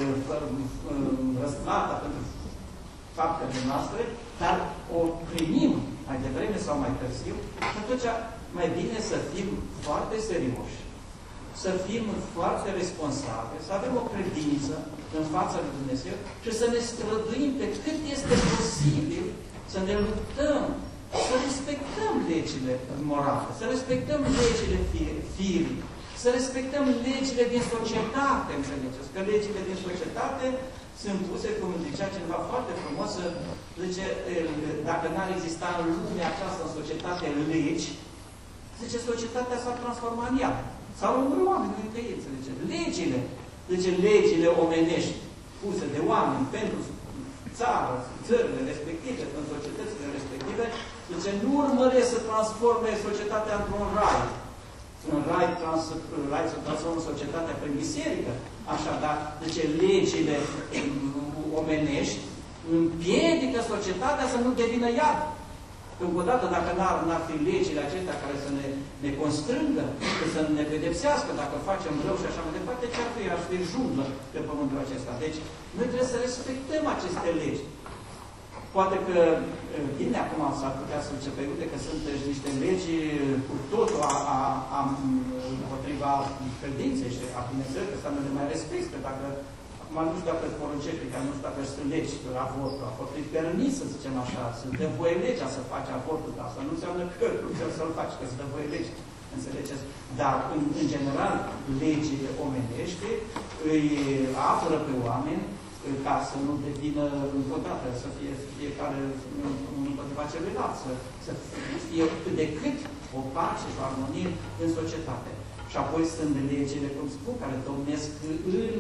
răsplata pentru faptele noastre, dar o primim mai devreme sau mai târziu, și atunci mai bine să fim foarte serioși, să fim foarte responsabili, să avem o credință în fața lui Dumnezeu și să ne străduim pe cât este posibil să ne luptăm, să respectăm legile morale, să respectăm legile firii, să respectăm legile din societate, înțelegeți? Că legile din societate sunt puse, cum zicea cineva foarte frumos, zice, dacă n-ar exista în lumea aceasta, în societate, legi, zice, societatea s-ar transforma în ea. Sau în oameni, nu încă ei, înțelege. Legile, zice, legile omenești puse de oameni pentru țară, țările respective, în societățile respective, zice, nu urmăresc să transforme societatea într-un rai. Un rai, trans, rai să transformă societatea prin biserică. Așadar, zice, legile omenești împiedică societatea să nu devină iad. Încă o dată, dacă n-ar fi legile acestea care să ne, ne constrângă, să ne pedepsească dacă facem rău și așa mai departe, ce-ar fi? Ar fi junglă pe pământul acesta. Deci, noi trebuie să respectăm aceste legi. Poate că, bine, acum s-ar putea să zice, uite că sunt niște legi cu totul a, a, a, împotriva credinței și a Dumnezeu, că ăsta nu le mai respectă. Dacă, acum nu știu dacă îți poruncești, că nu știu dacă sunt legi la avortul, avortul e permis, să zicem așa, să dă voie legea să faci avortul, dar asta nu înseamnă că nu trebuie să-l faci, că îți dă voie lege. Înțelegeți? Dar, în, în general, legile omenești îi apără pe oameni ca să nu devină încă o dată, să fie fiecare împotriva celuilalt, să, să fie cât de cât o pace și o armonie în societate. Și apoi sunt legile, cum spun, care domnesc în,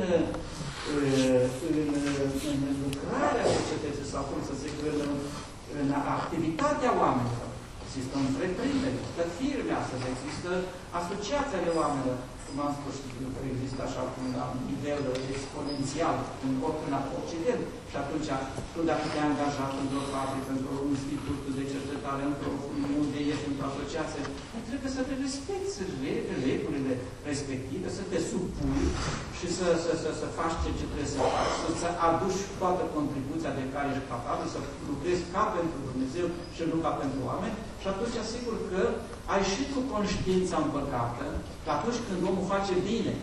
în, în lucrarea societății sau, cum să zic, în, în activitatea oamenilor. Există întreprinderi, există firme astăzi, există asociații ale oamenilor. Cum am spus, că există așa un nivel exponențial în Occident. Și atunci, tu dacă te-ai angajat într-o fabrică, într-un institut de cercetare, unde ești într-o asociație, trebuie să te respecti regulile respective, să te supui și să, să, să, să faci ce, ce trebuie să faci, să, să aduci toată contribuția de care ești capabil, să lucrezi ca pentru Dumnezeu și nu ca pentru oameni. Și atunci, sigur că ai și tu conștiința împăcată, că atunci când omul face bine,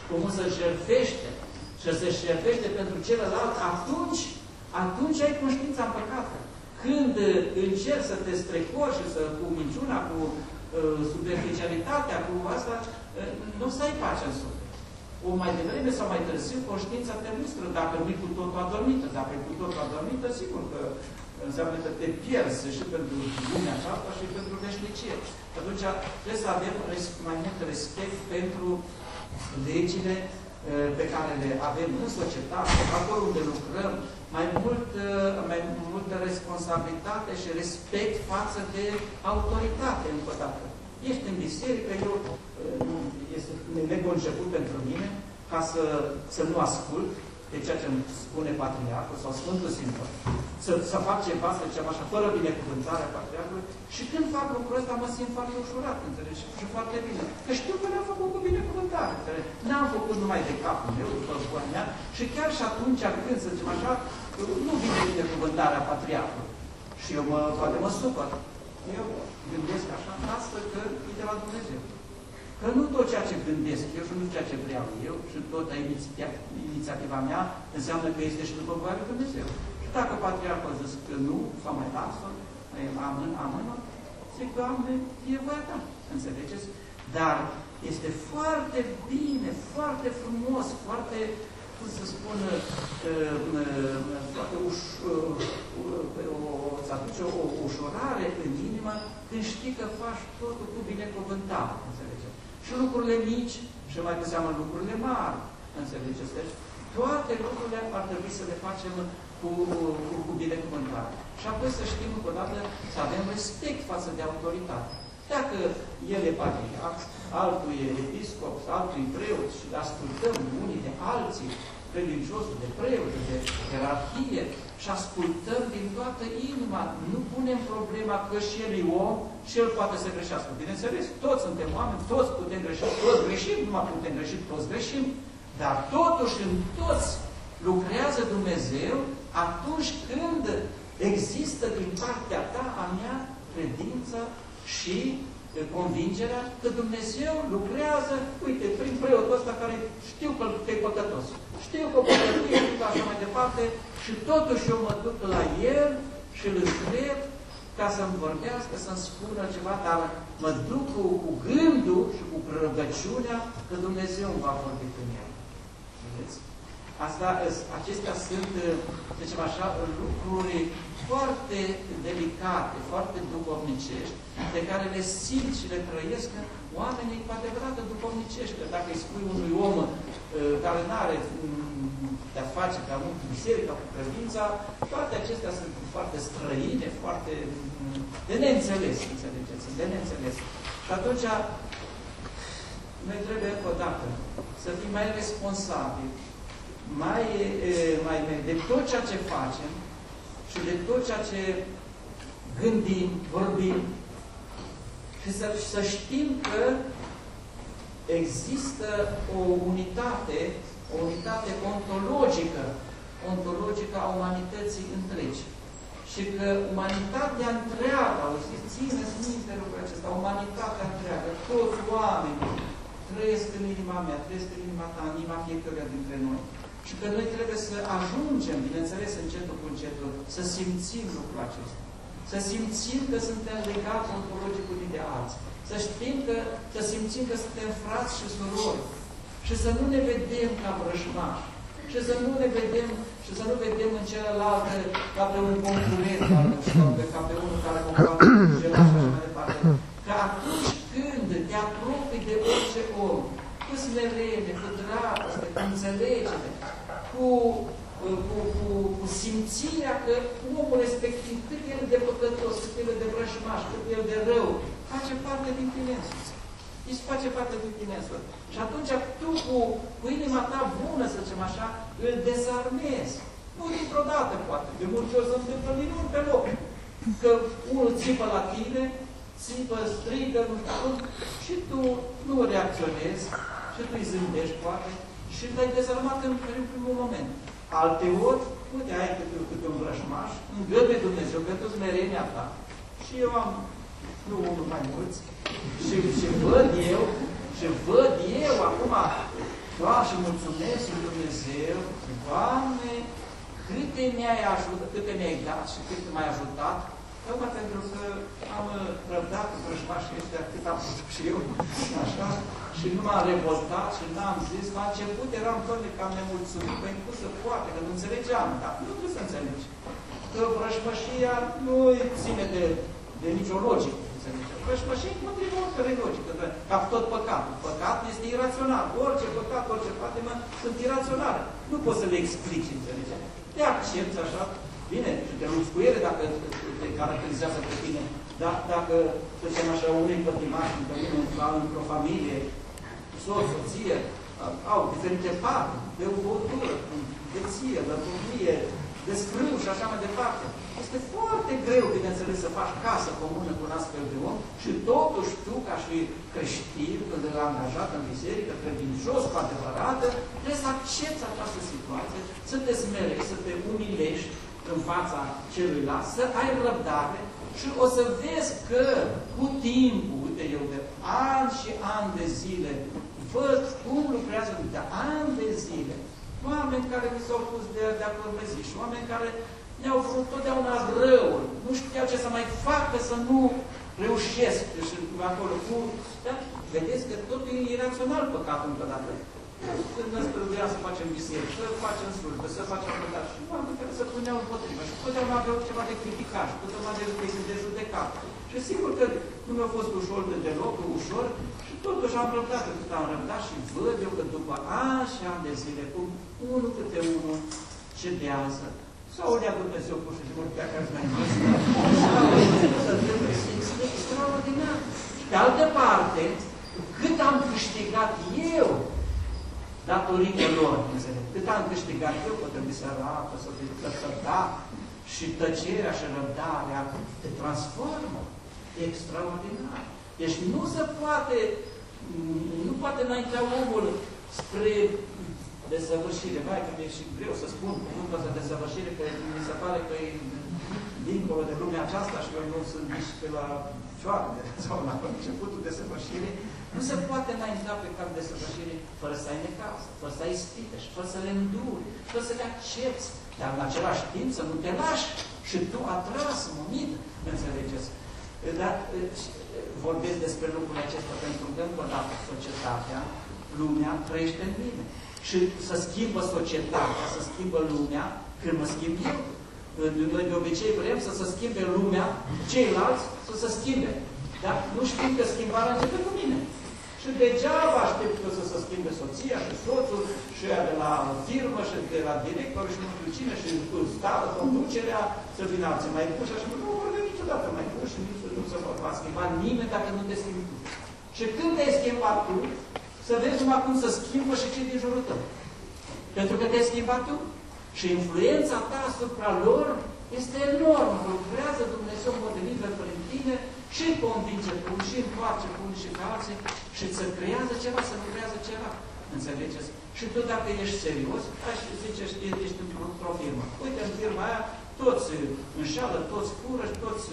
omul se jertfește și se jertfește pentru celălalt, atunci, atunci ai conștiința împăcată. Când încerci să te strecori și să, cu minciuna, cu uh, superficialitatea, cu asta, uh, nu o să ai pace în suflet. O mai devreme sau mai târziu, conștiința te mustră. Dacă nu-i cu totul adormită, dacă e cu totul adormită, sigur că înseamnă că te pierzi și pentru lumea aceasta și pentru veșnicie. Atunci trebuie să avem mai mult respect pentru legile pe care le avem în societate, acolo unde lucrăm, mai mult, mai multă responsabilitate și respect față de autoritate, încă o dată. Ești în biserică, eu, este neconceput pentru mine, ca să, să nu ascult de ceea ce îmi spune Patriarhul sau Sfântul Sinod. Să, să fac ceva, să zicem așa, fără binecuvântarea Patriarhului. Și când fac lucrul ăsta, mă simt foarte ușurat, înțelegi? Și foarte bine. Că știu că n-am făcut cu binecuvântare, înțelegi? N-am făcut numai de capul meu, după voia mea, și chiar și atunci când, să zicem așa, nu vine binecuvântarea Patriarhului. Și eu mă, poate mă supăr. Eu gândesc așa, astfel că e de la Dumnezeu. Că nu tot ceea ce gândesc eu și nu ceea ce vreau eu și tot inițiativa mea înseamnă că este și după voia lui Dumnezeu. Și dacă Patriarhul a zis că nu, sau mai lasă, amân, amână, zic, Doamne, e voia ta. Înțelegeți? Dar este foarte bine, foarte frumos, foarte, cum să spun, foarte ușor, îți aduce o ușurare în inimă când știi că faci totul cu binecuvântare. Înțelegeți? Și lucrurile mici, și mai cu seamă lucrurile mari. Înțelegeți? Deci, toate lucrurile ar trebui să le facem cu, cu, cu binecuvântare. Și apoi să știm încă o dată să avem respect față de autoritate. Dacă el e patriarh, altul e episcop, altul e preot și ascultăm unii de alții, credinciosul de preot, de ierarhie, și ascultăm din toată inima. Nu punem problema că și el e om și el poate să greșească. Bineînțeles, toți suntem oameni, toți putem greși, toți greșim, nu mai putem greși, toți greșim, dar totuși în toți lucrează Dumnezeu atunci când există din partea ta, a mea, credința și convingerea că Dumnezeu lucrează, uite, prin preotul ăsta care știu că e păcătos, știu că păcătuie, știu că așa mai departe, și totuși eu mă duc la el și îl întreb ca să-mi vorbească, să-mi spună ceva, dar mă duc cu, cu gândul și cu rugăciunea că Dumnezeu îmi va vorbi prin el. Vedeți? Asta, acestea sunt, zicem așa, lucruri foarte delicate, foarte duhovnicești, pe care le simt și le trăiesc oamenii cu adevărat duhovnicești. Dacă îi spui unui om care nu are de-a face prea mult cu biserica, cu credința, toate acestea sunt foarte străine, foarte de neînțeles, înțelegeți, de neînțeles. Și atunci, noi trebuie odată să fim mai responsabili, mai, mai, de tot ceea ce facem și de tot ceea ce gândim, vorbim și să, să știm că există o unitate, o unitate ontologică, ontologică a umanității întregi. Și că umanitatea întreagă, țineți minte lucrul acesta, umanitatea întreagă, toți oamenii trăiesc în inima mea, trăiesc în inima ta, în inima fiecăruia dintre noi. Și că noi trebuie să ajungem, bineînțeles, încetul cu încetul, să simțim lucrul acesta. Să simțim că suntem legați ontologic unii de alții. Să știm că, să simțim că suntem frați și surori. Și să nu ne vedem ca vrăjmași. Și să nu ne vedem, și să nu vedem în celălalt ca pe un concurent, sau ca pe unul care mă fac gelat și așa mai departe. Că atunci când te apropii de orice om, cu smerenie, cu dragoste, cu înțelegere, cu, cu, cu, cu simțirea că omul respectiv, cât el de păcătos, cât el de vrăjmaș, cât el de rău, face parte din tine însuți. Îți face parte din tine însuți. Și atunci tu cu, cu inima ta bună, să zicem așa, îl dezarmezi. Nu dintr-o dată, poate. De multe ori se întâmplă din urmă pe loc. Că unul țipă la tine, țipă, strigă, nu știu cum, și tu nu reacționezi, și tu îi zâmbești, poate, și l-ai dezarmat în primul moment. Alte ori, uite, ai câte, câte un vrăjmaș, îngăduie Dumnezeu pentru smerenia ta. Și eu am, nu unul mai mulți, și, și văd eu, și văd eu acum Doamne, și mulțumesc lui Dumnezeu, Doamne, câte mi-ai ajutat, câte mi-ai dat și câte m-ai ajutat, tocmai pentru că am răbdat cu vrăjmașii ăștia cât am putut și eu, așa, și nu m-am revoltat și n-am zis. La început eram foarte cam nemulțumit, pentru că să poate, că nu înțelegeam, dar nu trebuie să înțelegi. Că vrăjmășia nu ține de, de nicio logică, înțelegi? Vrăjmășia e împotriva oricărei logică, ca tot păcatul. Păcatul este irațional. Orice păcat, orice patimă sunt iraționale. Nu poți să le explici, înțelegi? Te accepti așa, bine, și te lupți cu ele dacă te caracterizează pe tine. Dar dacă, să zicem așa, unei pătimași pe mine, într-o familie, soț, soție, au diferite parte, de băutură, beție, lăpânie, de scrâu și așa mai departe. Este foarte greu, bineînțeles, să faci casă comună cu un astfel de om și totuși tu, ca și creștin, când îl angajat în biserică, credincios, cu adevărată, trebuie să accepti această situație, să te smerești, să te umilești în fața celuilalt, să ai răbdare și o să vezi că cu timpul, uite eu, de ani și ani de zile, văd cum lucrează de ani de zile, oameni care mi s-au pus de, de acordezi și oameni care ne-au vrut totdeauna răul, nu știau ce să mai facă să nu reușesc și acolo cu... Dar vedeți că totul e irațional păcatul încă dată. Când ne străduia să facem biserică, să facem slujbă, să facem păcat și oameni care se puneau împotriva și totdeauna aveau ceva de criticat și totdeauna de, de, de judecat. Și sigur că nu mi-a fost ușor de deloc, ușor, și totuși am răbdat cât am răbdat și văd eu că după ani și ani de zile, cum unul câte unul cedează, sau o dea Dumnezeu pur și simplu pe care mai este extraordinar. De altă parte, cât am câștigat eu datorită lor, înțeleg, cât am câștigat eu, că trebuie să arată, să da, și tăcerea și răbdarea te transformă. E extraordinar. Deci nu se poate, nu poate înaintea omul spre desăvârșire. Vai, că mi-e și greu să spun cuvântul ăsta de desăvârșire, că mi se pare că e dincolo de lumea aceasta și eu nu sunt nici pe la cioară sau la începutul desăvârșirii. Nu se poate înainta pe cap de desăvârșire fără să ai necaz, fără să ai ispite și fără să le înduri, fără să le accepti. Dar în același timp să nu te lași și tu atras, monit, înțelegeți? Dar vorbesc despre lucrurile acestea pentru că, încă o dată, societatea, lumea trăiește în mine. Și să schimbă societatea, să schimbă lumea, când mă schimb eu. Noi de obicei vrem să se schimbe lumea, ceilalți să se schimbe. Dar nu știm că schimbarea începe cu mine. Și degeaba aștept că să se schimbe soția și soțul și ea de la firmă și de la director și nu știu cine și statul, conducerea, să vină alții mai buni și așa. Nu vor veni niciodată mai buni și nici nu se va schimba nimeni dacă nu te schimbi tu. Și când te-ai schimbat tu, să vezi numai cum să schimbă și cei din jurul tău. Pentru că te-ai schimbat tu și influența ta asupra lor este enormă. Lucrează Dumnezeu împotrivită prin tine și îi convinge pe unii și întoarce pe unii și pe alții și să creează ceva, să lucrează ceva. Înțelegeți? Și tu dacă ești serios, aș zice, ești într-o firmă. Uite, în firma aia toți înșeală, toți fură, toți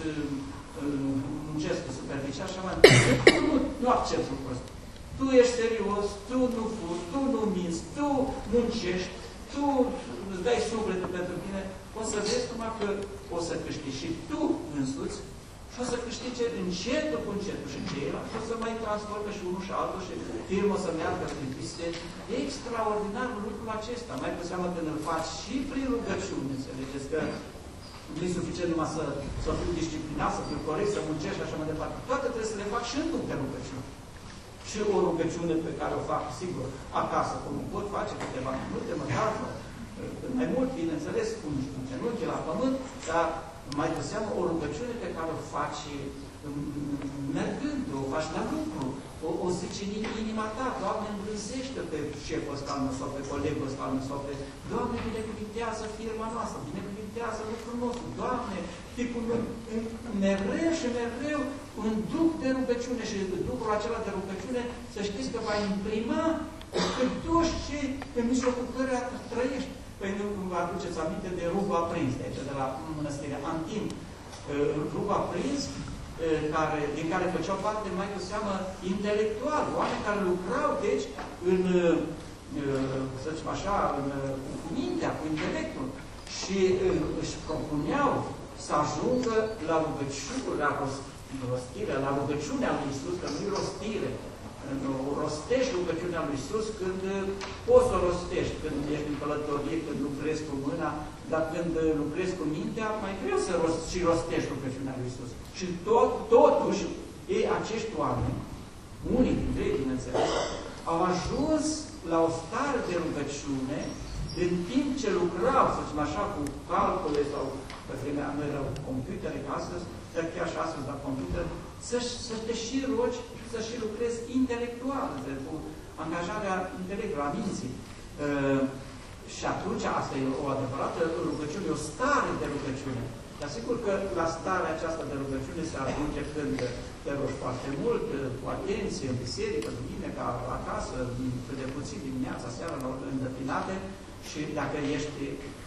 muncesc superficial și așa mai departe. Tu nu, nu accepti lucrul ăsta. Tu ești serios, tu nu furi, tu nu minți, tu muncești, tu îți dai sufletul pentru tine, o să vezi numai că o să câștigi și tu însuți și o să câștige încetul cu încetul și ceilalți, o să mai transforme și unul și altul și firmă o să meargă prin piste. E extraordinar lucrul acesta, mai cu seamă când îl faci și prin rugăciune, înțelegeți că nu e suficient numai să, să fiu disciplinat, să fiu corect, să muncești și așa mai departe. Toate trebuie să le fac și în timp de rugăciune. Și o rugăciune pe care o fac, sigur, acasă, cum pot face câteva minute, măcar mai mult, bineînțeles, cu genunchi la pământ, dar mai de seamă o rugăciune pe care o faci mergând, o faci la lucru, o, o zici în inima ta, Doamne, îmbrânzește pe șeful ăsta sau pe colegul ăsta sau pe... Doamne, binecuvintează firma noastră, binecuvintează lucrul nostru, Doamne, tipul mereu și mereu un duc de rugăciune și ducul acela de rugăciune, să știți că va imprima pe toți cei în mijlocul căreia trăiești. Păi nu vă aduceți aminte de rugul aprins, de aici, de la mănăstirea Antim. Rugul aprins, care, din care făceau parte mai cu seamă intelectual, oameni care lucrau, deci, în să zicem așa, cu mintea, cu intelectul. Și își propuneau să ajungă la rugăciune, la rostire, la rugăciunea lui Iisus, că nu-i rostire. Nu rostești rugăciunea lui Iisus când poți să o rostești, când ești în călătorie, când lucrezi cu mâna, dar când lucrezi cu mintea, mai greu să rost, și rostești rugăciunea lui Iisus. Și tot, totuși, ei, acești oameni, unii dintre ei, bineînțeles, au ajuns la o stare de rugăciune în timp ce lucrau, să zicem așa, cu calcule sau, pe vremea nu erau computere, ca astăzi, dar chiar și astăzi la computer, să, să te și rogi și să și lucrezi intelectual, cu angajarea intelectului, a minții. Uh, și atunci, asta e o adevărată rugăciune, o stare de rugăciune. Dar sigur că la starea aceasta de rugăciune se ajunge când te rogi foarte mult, cu atenție, în biserică, duminica, acasă, cât de puțin dimineața, seara, la ori îndeplinate, și dacă ești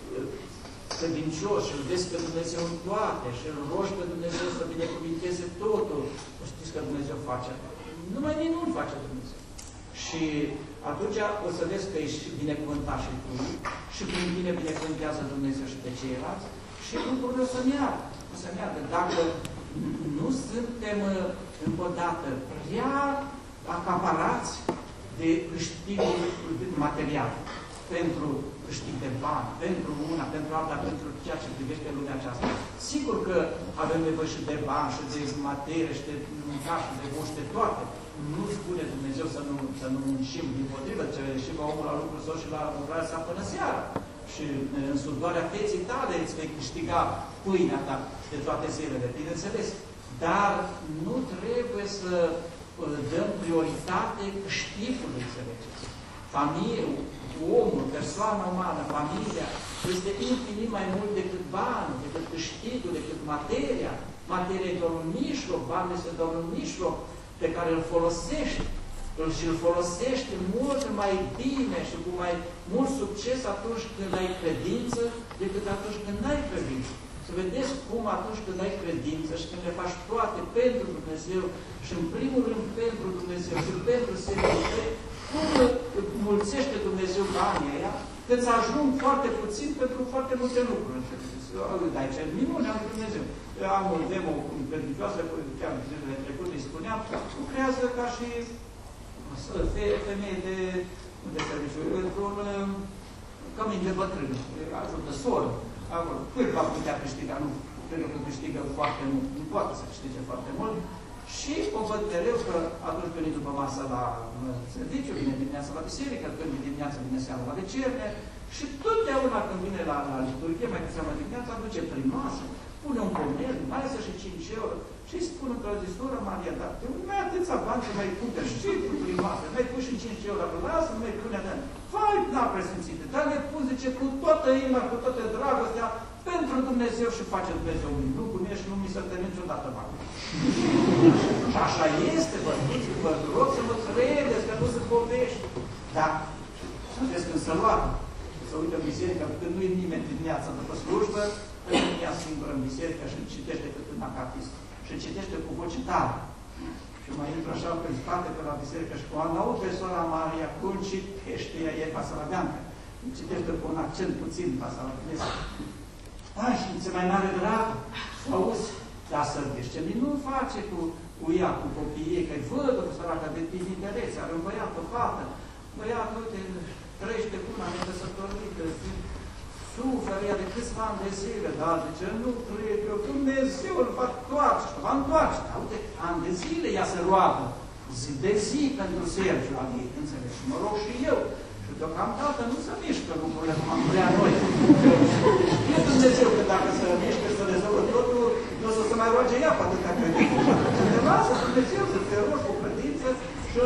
credincios și îl vezi pe Dumnezeu în toate și îl rogi pe Dumnezeu să binecuvinteze totul, știți că Dumnezeu face. Numai minuni face Dumnezeu. Și atunci o să vezi că ești binecuvântat și tu, și prin tine binecuvântează Dumnezeu și pe ceilalți, și lucrurile o să meargă. O să meargă. Dacă nu suntem, încă o dată, prea acaparați de câștigul material, pentru câștig de bani, pentru una, pentru alta, pentru ceea ce privește lumea aceasta. Sigur că avem nevoie și de bani, și de materie, și de mâncare, și de bun, și de toate. Nu spune Dumnezeu să nu, să nu muncim dimpotrivă, ce și ca omul la lucrul său și la lucrarea sa până seara. Și în sudoarea feții tale îți vei câștiga pâinea ta de toate zilele, bineînțeles. Dar nu trebuie să dăm prioritate câștigului, înțelegeți. Familie, omul, persoana umană, familia, este infinit mai mult decât bani, decât câștigul, decât materia. Materia e doar un mijloc, banii este doar un mijloc pe care îl folosești. Și îl folosești mult mai bine și cu mai mult succes atunci când ai credință decât atunci când n-ai credință. Să vedeți cum atunci când ai credință și când le faci toate pentru Dumnezeu și în primul rând pentru Dumnezeu și pentru semințe, cum mulțește Dumnezeu banii aia, când să ajung foarte puțin pentru foarte multe lucruri. Dar ce minunea lui Dumnezeu. Eu am o demo credincioasă, chiar în zilele trecute îi spuneam, lucrează ca și femeie de, de serviciu, într-un cămin de bătrâni, ajută soră, acolo. Cât va putea câștiga? Nu, cred că câștigă foarte mult, nu poate să câștige foarte mult. Și o văd mereu că atunci când e după masă la serviciu, vine dimineața la biserică, când e dimineața, vine seara la vecerne, și totdeauna când vine la, la liturghie, mai seama dimineața, aduce prin masă, pune un pomel, mai să și cinci euro, și îi spun într-o zi, soră Maria, dar de unde mai atâția bani să mai pune și prin masă, mai pui și cinci euro, lasă, mai pune de vai, n-a presimțite, dar le pun, zice, cu toată inima, cu toată dragostea, pentru Dumnezeu și face Dumnezeu un lucru mie și nu mi se dă niciodată bani. Și așa este, vă vă rog să mă credeți, că nu se povești. Dar, să vedeți când se luată, să uită în biserică, când nu e nimeni dimineața după slujbă, când ea singură în biserică și citește cât în acatist. Și citește cu voce tare. Și mai intră așa pe spate pe la biserică și cu anau pe sora Maria, cum citește ea, e pasarabeancă. Citește cu un accent puțin pasarabeancă. Da, și se mai mare drag, să auzi, dar să vezi ce minuni face cu, cu ea, cu copiii ei, că-i văd o săracă de tinerețe, are un băiat, o fată, băiatul, uite, trăiește cu una necăsătorită, suferă ea de câțiva ani de zile, dar zice, nu cred eu, Dumnezeu îl va întoarce, va întoarce, dar uite, ani de zile ea se roagă, zi de zi pentru Sergiu la ei, înțelegi, și mă rog și eu. Deocamdată nu se mișcă lucrurile cum am vrea noi. Știe Dumnezeu că dacă se mișcă, să rezolvă totul, nu o să se mai roage ea, poate că credință. Te lasă Dumnezeu să te rogi cu credință și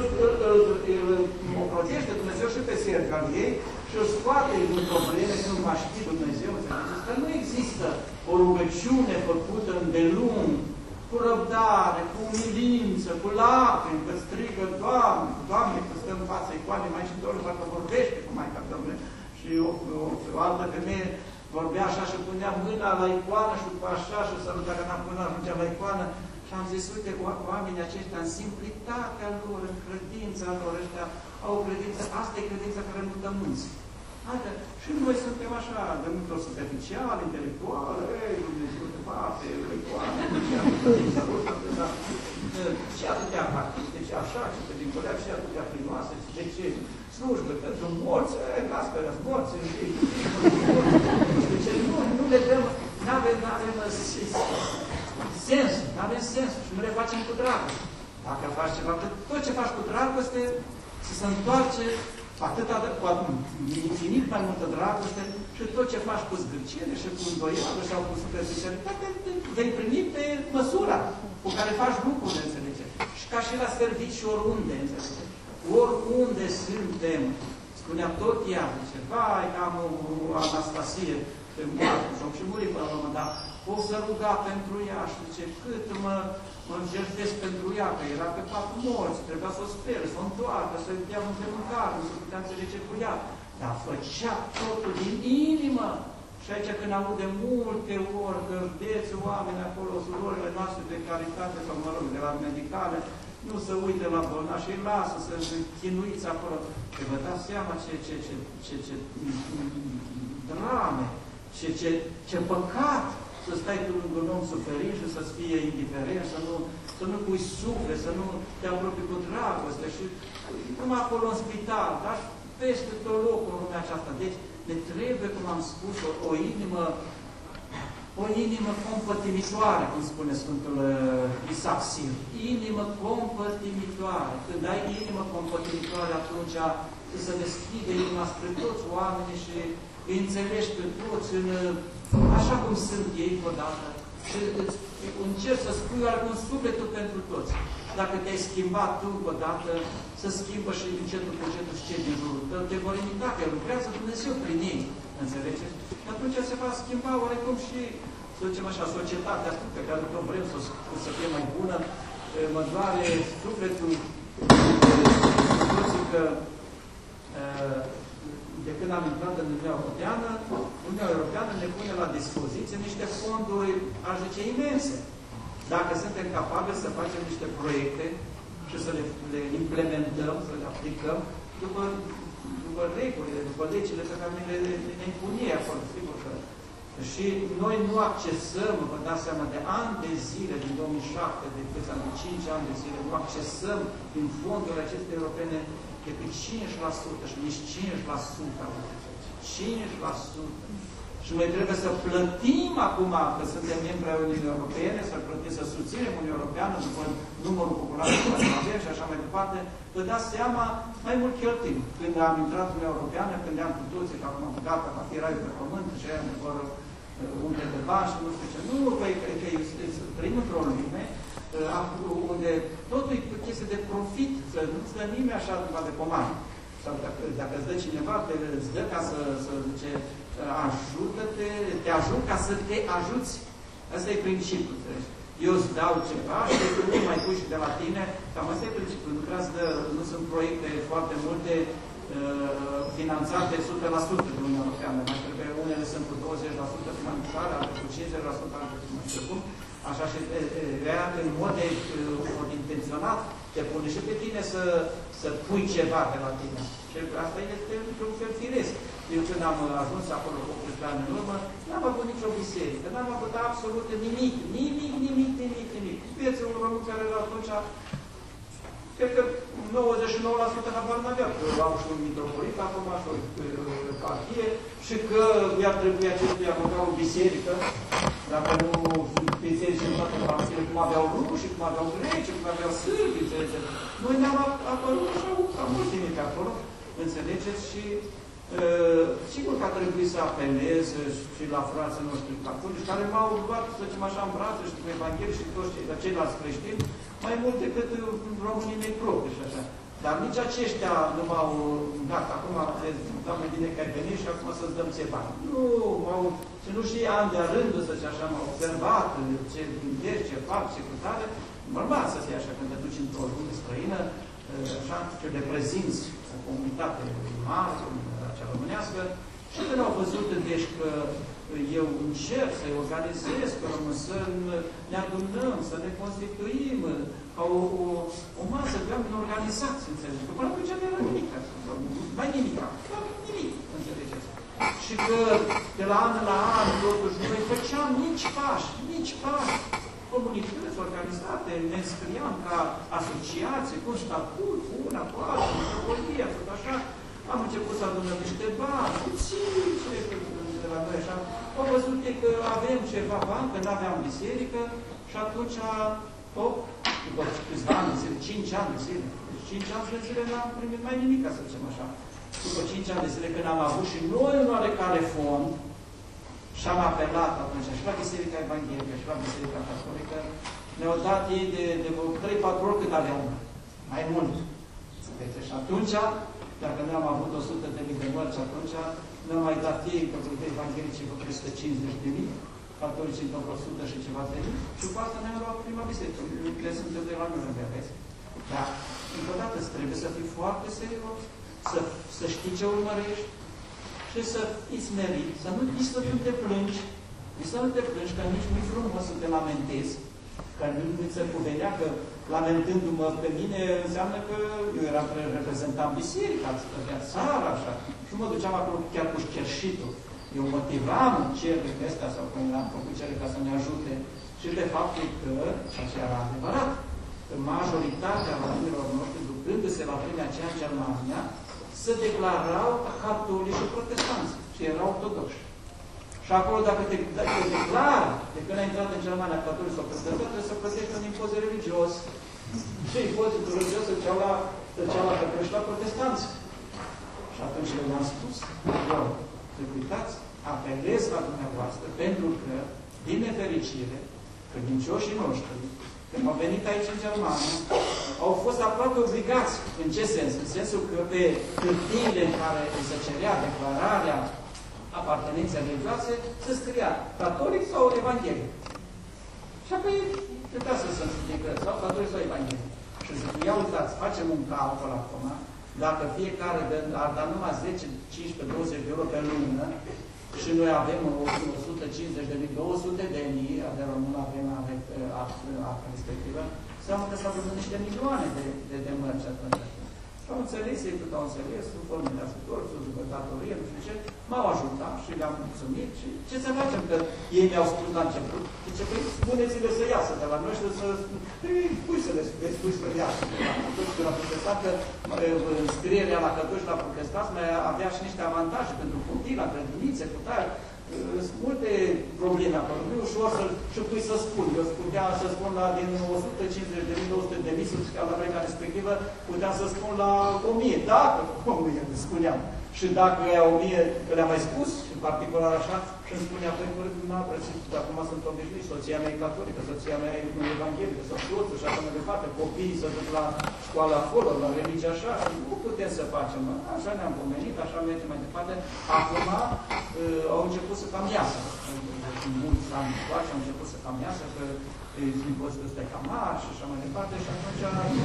o protește Dumnezeu și pe Sergiu al ei și o scoate din probleme când va ști Dumnezeu. Că nu există o rugăciune făcută îndelung, cu răbdare, cu umilință, cu lacrimi, că strigă, Doamne, Doamne, că stă în fața icoanei Maicii Domnului, parcă vorbește cu Maica Domnului. Și o, o, o altă femeie vorbea așa și punea mâna la icoană și după așa și să nu, dacă n-am până ajungea la icoană Și am zis, uite, oamenii aceștia, în simplitatea lor, în credința lor, ăștia au o credință, asta e credința care nu dă munți. Adică, și noi suntem așa, de multe ori superficial, intelectual, ei, Dumnezeu te bate, și atâtea artiste, și așa, și pe dincolo, și atâtea primoase, și de ce slujbe pentru morți, las pe răs morți, nu, nu le dăm, n-avem, n-avem sens, n-avem sens și nu le facem cu dragoste. Dacă faci ceva, tot ce faci cu dragoste, să se întoarce atâta de, cu infinit mai multă dragoste și tot ce faci cu zgârcire și cu îndoială sau cu superficialitate, vei primi pe măsura cu care faci lucrurile, înțelege? Și ca și la serviciu oriunde, înțelege? Oriunde suntem, spunea tot ea, zice, vai, am o Anastasie, pe moartă, și muri până la urmă, dar o să ruga pentru ea și zice, cât mă, mă jertesc pentru ea, că era pe patru morți, trebuia să o sper, să o întoarcă, să-i dea un de mâncare, nu se putea înțelege cu ea. Dar făcea totul din inimă. Și aici când aud de multe ori că vedeți oameni acolo, surorile noastre de caritate, sau mă rog, de la medicale, nu se uită la bolnavi și îi lasă să se chinuiți acolo. Și vă dați seama ce, ce, ce, ce, ce drame, ce, ce, ce păcat să stai tu lângă un om suferit și să-ți fie indiferent, să nu, să nu pui suflet, să nu te apropii cu dragoste și numai acolo în spital, dar peste tot locul în lumea aceasta. Deci ne trebuie, cum am spus, o, o inimă o inimă compătimitoare, cum spune Sfântul uh, Isaac Sir. Inimă compătimitoare. Când ai inimă compătimitoare, atunci se deschide inima spre toți oamenii și îi înțelegi pe toți în, așa cum sunt ei odată. Și îți încerci să spui alcun sufletul pentru toți. Dacă te-ai schimbat tu odată, să schimbă și încetul cu încetul și cei din jurul tău. Te vor imita, că lucrează Dumnezeu prin ei. Înțelegeți? Atunci se va schimba oarecum și, să zicem așa, societatea pe care tot vrem să, să fie mai bună. Mă doare sufletul toții că de când am intrat în Uniunea Europeană, Uniunea Europeană ne pune la dispoziție niște fonduri, aș zice, imense. Dacă suntem capabili să facem niște proiecte și să le, le implementăm, să le aplicăm, după, după regulile, după legile pe care ne le ne impune acolo, sigur că. Și noi nu accesăm, vă dați seama, de ani de zile, din două mii șapte, de câți ani, de cinci ani de zile, nu accesăm din fondurile acestea europene decât cinci la sută și nici cinci la sută. cinci la sută. Și noi trebuie să plătim acum, că suntem membri ai Uniunii Europene, să plătim, să susținem Uniunea Europeană după numărul popular care avem și așa mai departe, vă dați seama, mai mult cheltuim. Când am intrat în Uniunea Europeană, când am cu toții, că acum gata, va fi raiul pe pământ și aia ne vor unde de bani și nu știu ce. Nu, păi, că trăim într-o lume unde totul e chestie de profit, să nu-ți dă nimeni așa numai de comandă. Sau dacă, dacă îți dă cineva, te, îți dă ca să, să zice, ajută-te, te ajut ca să te ajuți. Asta e principiul. Eu îți dau ceva și tu nu mai pui și de la tine. Cam asta e principiul. Nu, de, nu sunt proiecte foarte multe uh, finanțate o sută la sută de Uniunea Europeană. Mai trebuie, unele sunt cu douăzeci la sută finanțare, altele cu cincizeci la sută, altele cu nu știu cum. Așa și ea, în mod, de, mod intenționat, te pune și pe tine să, să pui ceva de la tine. Și asta este un fel firesc. Eu când am ajuns acolo cu optsprezece ani în urmă, n-am avut nicio biserică, n-am avut absolut nimic, nimic, nimic, nimic, nimic. Vieții unul român care era atunci, cred că nouăzeci și nouă la sută habar n-avea, că au și un mitropolit acum, și o partie, și că i-ar trebui acestuia măcar o biserică, dacă nu biserici în toate părțile, cum aveau ruși, cum aveau greci, cum aveau sârbi, înțelegeți. Noi ne-am apărut așa, ca mulți nimic acolo, înțelegeți, și Uh, sigur că a trebuit să apelez și la frații noștri catolici, care m-au luat, să zicem așa, în brațe și cu Evanghelie și toți cei, ceilalți creștini, mai mult decât românii mei proprii și așa. Dar nici aceștia nu m-au dat. Acum, Doamne, bine că ai venit și acum să-ți dăm ceva. Nu, m-au ținut și ani de-a rândul, să zice așa, m-au observat ce gândești, ce fac, ce cântare. Normal să fie așa, când te duci într-o lume străină, așa, ce reprezinți o comunitate mare, cea românească, Și când au văzut, deci, că eu încerc să-i organizez, că să ne adunăm, să ne constituim ca o, o, o masă de oameni organizați, înțelegeți? Că până atunci nu era nimic, mai nimic, nimic, înțelegeți? Și că de la an la an, totuși, noi făceam mici pași, mici pași, comunități organizate, ne înscriam ca asociație, cu un statut, cu una, cu alta, cu metropolia, tot așa. Am început să adunăm niște bani, puțin, ce de la noi așa. Au văzut că avem ceva bani, că nu aveam biserică și atunci, op, după câțiva ani de zile, cinci ani de zile, deci cinci ani de zile n-am primit mai nimic, ca să zicem așa. După cinci ani de zile, când am avut și noi un oarecare fond, și am apelat atunci și la Biserica Evanghelică și la Biserica Catolică, ne-au dat ei de, de trei patru ori cât aveau mai mult. Deci, și atunci, dacă noi am avut o sută de mii de mărci, atunci ne-au mai dat ei, pentru că Evanghelici vreo trei sute cincizeci de mii, Catolici încă vreo o sută și ceva de mii, și cu asta ne-au luat prima biserică. Le sunt de la noi, vezi? Dar, încă o dată, trebuie să fii foarte serios, să, să știi ce urmărești, și să fii smerit, să nu, nici să nu te plângi, nici să nu te plângi, că nici nu-i frumos să te lamentezi, că nu se cuvenea că lamentându-mă pe mine înseamnă că eu eram reprezentant biserica, stătea țara, așa, și mă duceam acolo chiar cu șcherșitul. Eu motivam cererile astea sau când am făcut cerere ca să ne ajute și de faptul că, așa era adevărat, că majoritatea oamenilor noștri, ducându-se la vremea aceea în Germania, se declarau catolici și protestanți și erau ortodoxi. Și acolo, dacă te, dacă te declar, de când ai intrat în Germania catolici sau protestanți, trebuie să plătești un impozit religios. Și impozitul religios se duceau la, la catolici și la protestanți. Și atunci eu le-am spus, eu, să uitați, apelez la dumneavoastră, pentru că, din nefericire, credincioșii noștri, când au venit aici în Germania, au fost aproape obligați. În ce sens? În sensul că pe hârtiile în care se cerea declararea apartenenței religioase, se scria catolic sau evanghelic. Și apoi trebuia să se declară sau catolic sau evanghelic. Și zic, ia uitați, facem un calcul acum, dacă fiecare ar da numai zece, cincisprezece, douăzeci de euro pe lună, și noi avem o sută cincizeci de mii, două sute de mii, de român avem actă respectivă, înseamnă că s-au văzut niște milioane de, de, de mărci atunci. Și au înțeles, ei cât au înțeles, sub formă de ajutor, sub datorie, nu știu ce, m-au ajutat și le-am mulțumit și ce să facem? Că ei mi-au spus la început, zice, păi spuneți-le să iasă de la noi și să pui să le spui să iasă. Atunci când am protestat, că înscrierea la cătuși la protestat mai avea și niște avantaje pentru copii, la grădinițe, cu tare. Sunt multe probleme acolo. Nu e ușor să și pui să spun. Eu puteam să spun la din o sută cincizeci de mii, două sute de mii, ca la vremea respectivă, puteam să spun la o mie. Dacă, o mie, spuneam. Și dacă ea o mie, că le-am mai spus, în particular așa, și îmi spunea, păi, dumneavoastră, acum sunt obișnuit, soția mea e catolică, soția mea e evanghelică, sau soțul și așa mai departe, copiii să duc la școală acolo, la religie așa, nu putem să facem. Așa ne-am pomenit, așa mergem mai departe. Acum uh, au început să cam iasă. Mulți ani încoace au început să cam iasă, că impozitul ăsta e cam mare și așa mai departe. Și atunci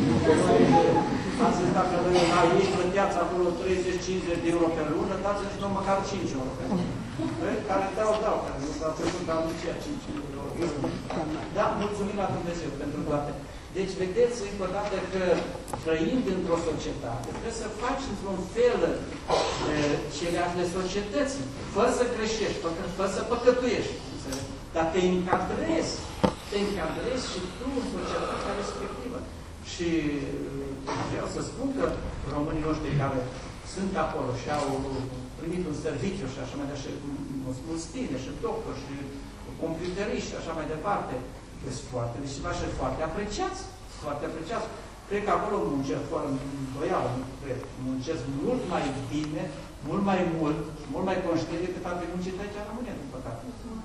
am zis, dacă la ei plăteați acolo treizeci cincizeci de euro pe lună, dați-mi și nu măcar cinci euro pe lună. Care dau, dau, care nu s-au trecut, dar nu ceea cinci euro. Da, mulțumim la Dumnezeu pentru toate. Deci, vedeți, încă o dată că trăind într-o societate, trebuie să faci într-un fel celeași de societăți, fără să greșești, fără să păcătuiești. Dar te încadrezi, te încadrezi și tu în societatea respectivă. Și vreau să spun că românii noștri care sunt acolo și au primit un serviciu și așa mai departe, și mulți tineri și doctori și computeriști și așa mai departe, sunt foarte, deci și foarte apreciați, foarte apreciați. Cred că acolo muncesc, fără îndoială, cred, muncesc mult mai bine, mult mai mult, mult mai conștient decât ar fi muncit aici în România, din păcate.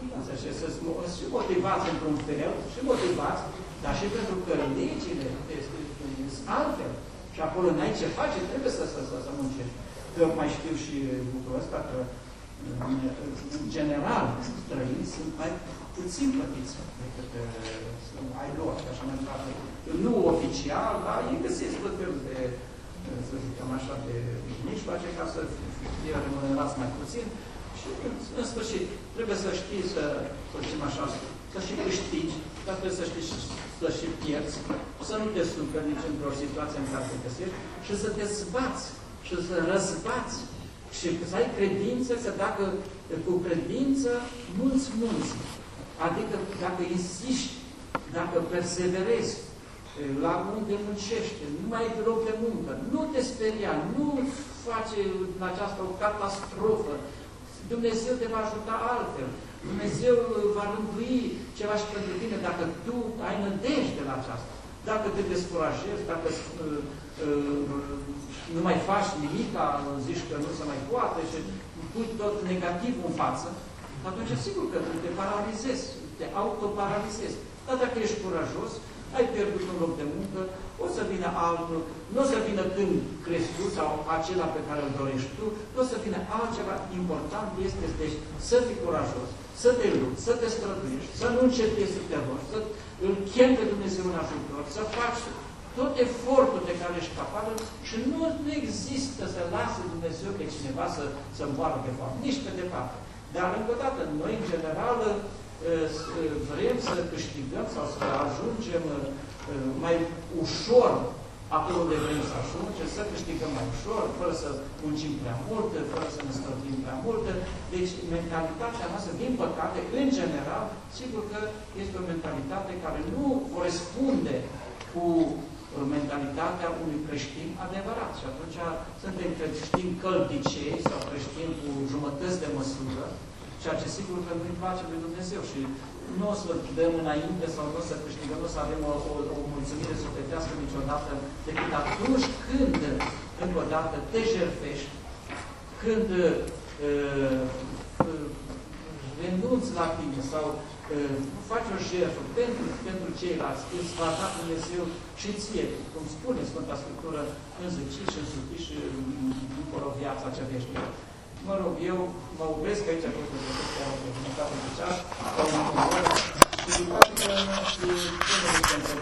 Să și motivați într-un fel, și motivați, dar și pentru că legile sunt altfel. Și acolo n-ai ce face, trebuie să, să, să, să muncești. Că mai știu și lucrul ăsta, că în general, străini sunt mai puțin plătiți decât ai lor, și așa mai departe. Nu oficial, dar ei găsesc tot felul de, să zicem așa, de mijloace ca să fie remunerați mai puțin. Și, în sfârșit, trebuie să știi să, să zicem așa, să și câștigi, dar trebuie să știi să și pierzi, să nu te suferi nici într-o situație în care te găsești și să te zbați și să răzbați și să ai credință că dacă cu credință mulți mulți, adică dacă insisti, dacă perseverezi la unde muncește, nu mai ai loc de muncă, nu te speria, nu face în aceasta o catastrofă. Dumnezeu te va ajuta altfel. Dumnezeu va rândui ceva și pentru tine dacă tu ai nădejde la aceasta. Dacă te descurajezi, dacă uh, uh, nu mai faci nimic, zici că nu se mai poate și pui tot negativul în față, atunci sigur că te paralizezi, te autoparalizezi. Dar dacă ești curajos, ai pierdut un loc de muncă, o să vină altul, nu o să vină când crezi tu sau acela pe care îl dorești tu, nu o să vină altceva. Important este deci, să fii curajos, să te lupți, să te străduiești, să nu încetezi să te rogi, să îl chemi pe Dumnezeu în ajutor, să faci tot efortul de care ești capabil și nu, nu există să lase Dumnezeu pe cineva să, să moară de foame, nici pe departe. Dar, încă o dată, noi, în general, vrem să câștigăm sau să ajungem mai ușor acolo unde vrem să ajungem, să câștigăm mai ușor, fără să muncim prea mult, fără să ne străduim prea mult. Deci, mentalitatea noastră, din păcate, în general, sigur că este o mentalitate care nu corespunde cu mentalitatea unui creștin adevărat. Și atunci suntem creștini călticei sau creștini cu jumătăți de măsură, ceea ce sigur că nu-i place lui Dumnezeu și nu o să dăm înainte sau nu o să câștigăm, nu o să avem o, o, o mulțumire sufletească niciodată decât atunci când, încă o dată, te jertfești, când uh, uh, renunți la tine sau uh, faci o jertfă pentru, pentru ceilalți, îți va da Dumnezeu și ție, cum spune Sfânta Scriptură, înzăciți și însuțiți și încolo viața cea veșnică. Mă rog, eu mă opresc aici, pentru că chiar o jumătate de ceas, și practic, nu știu,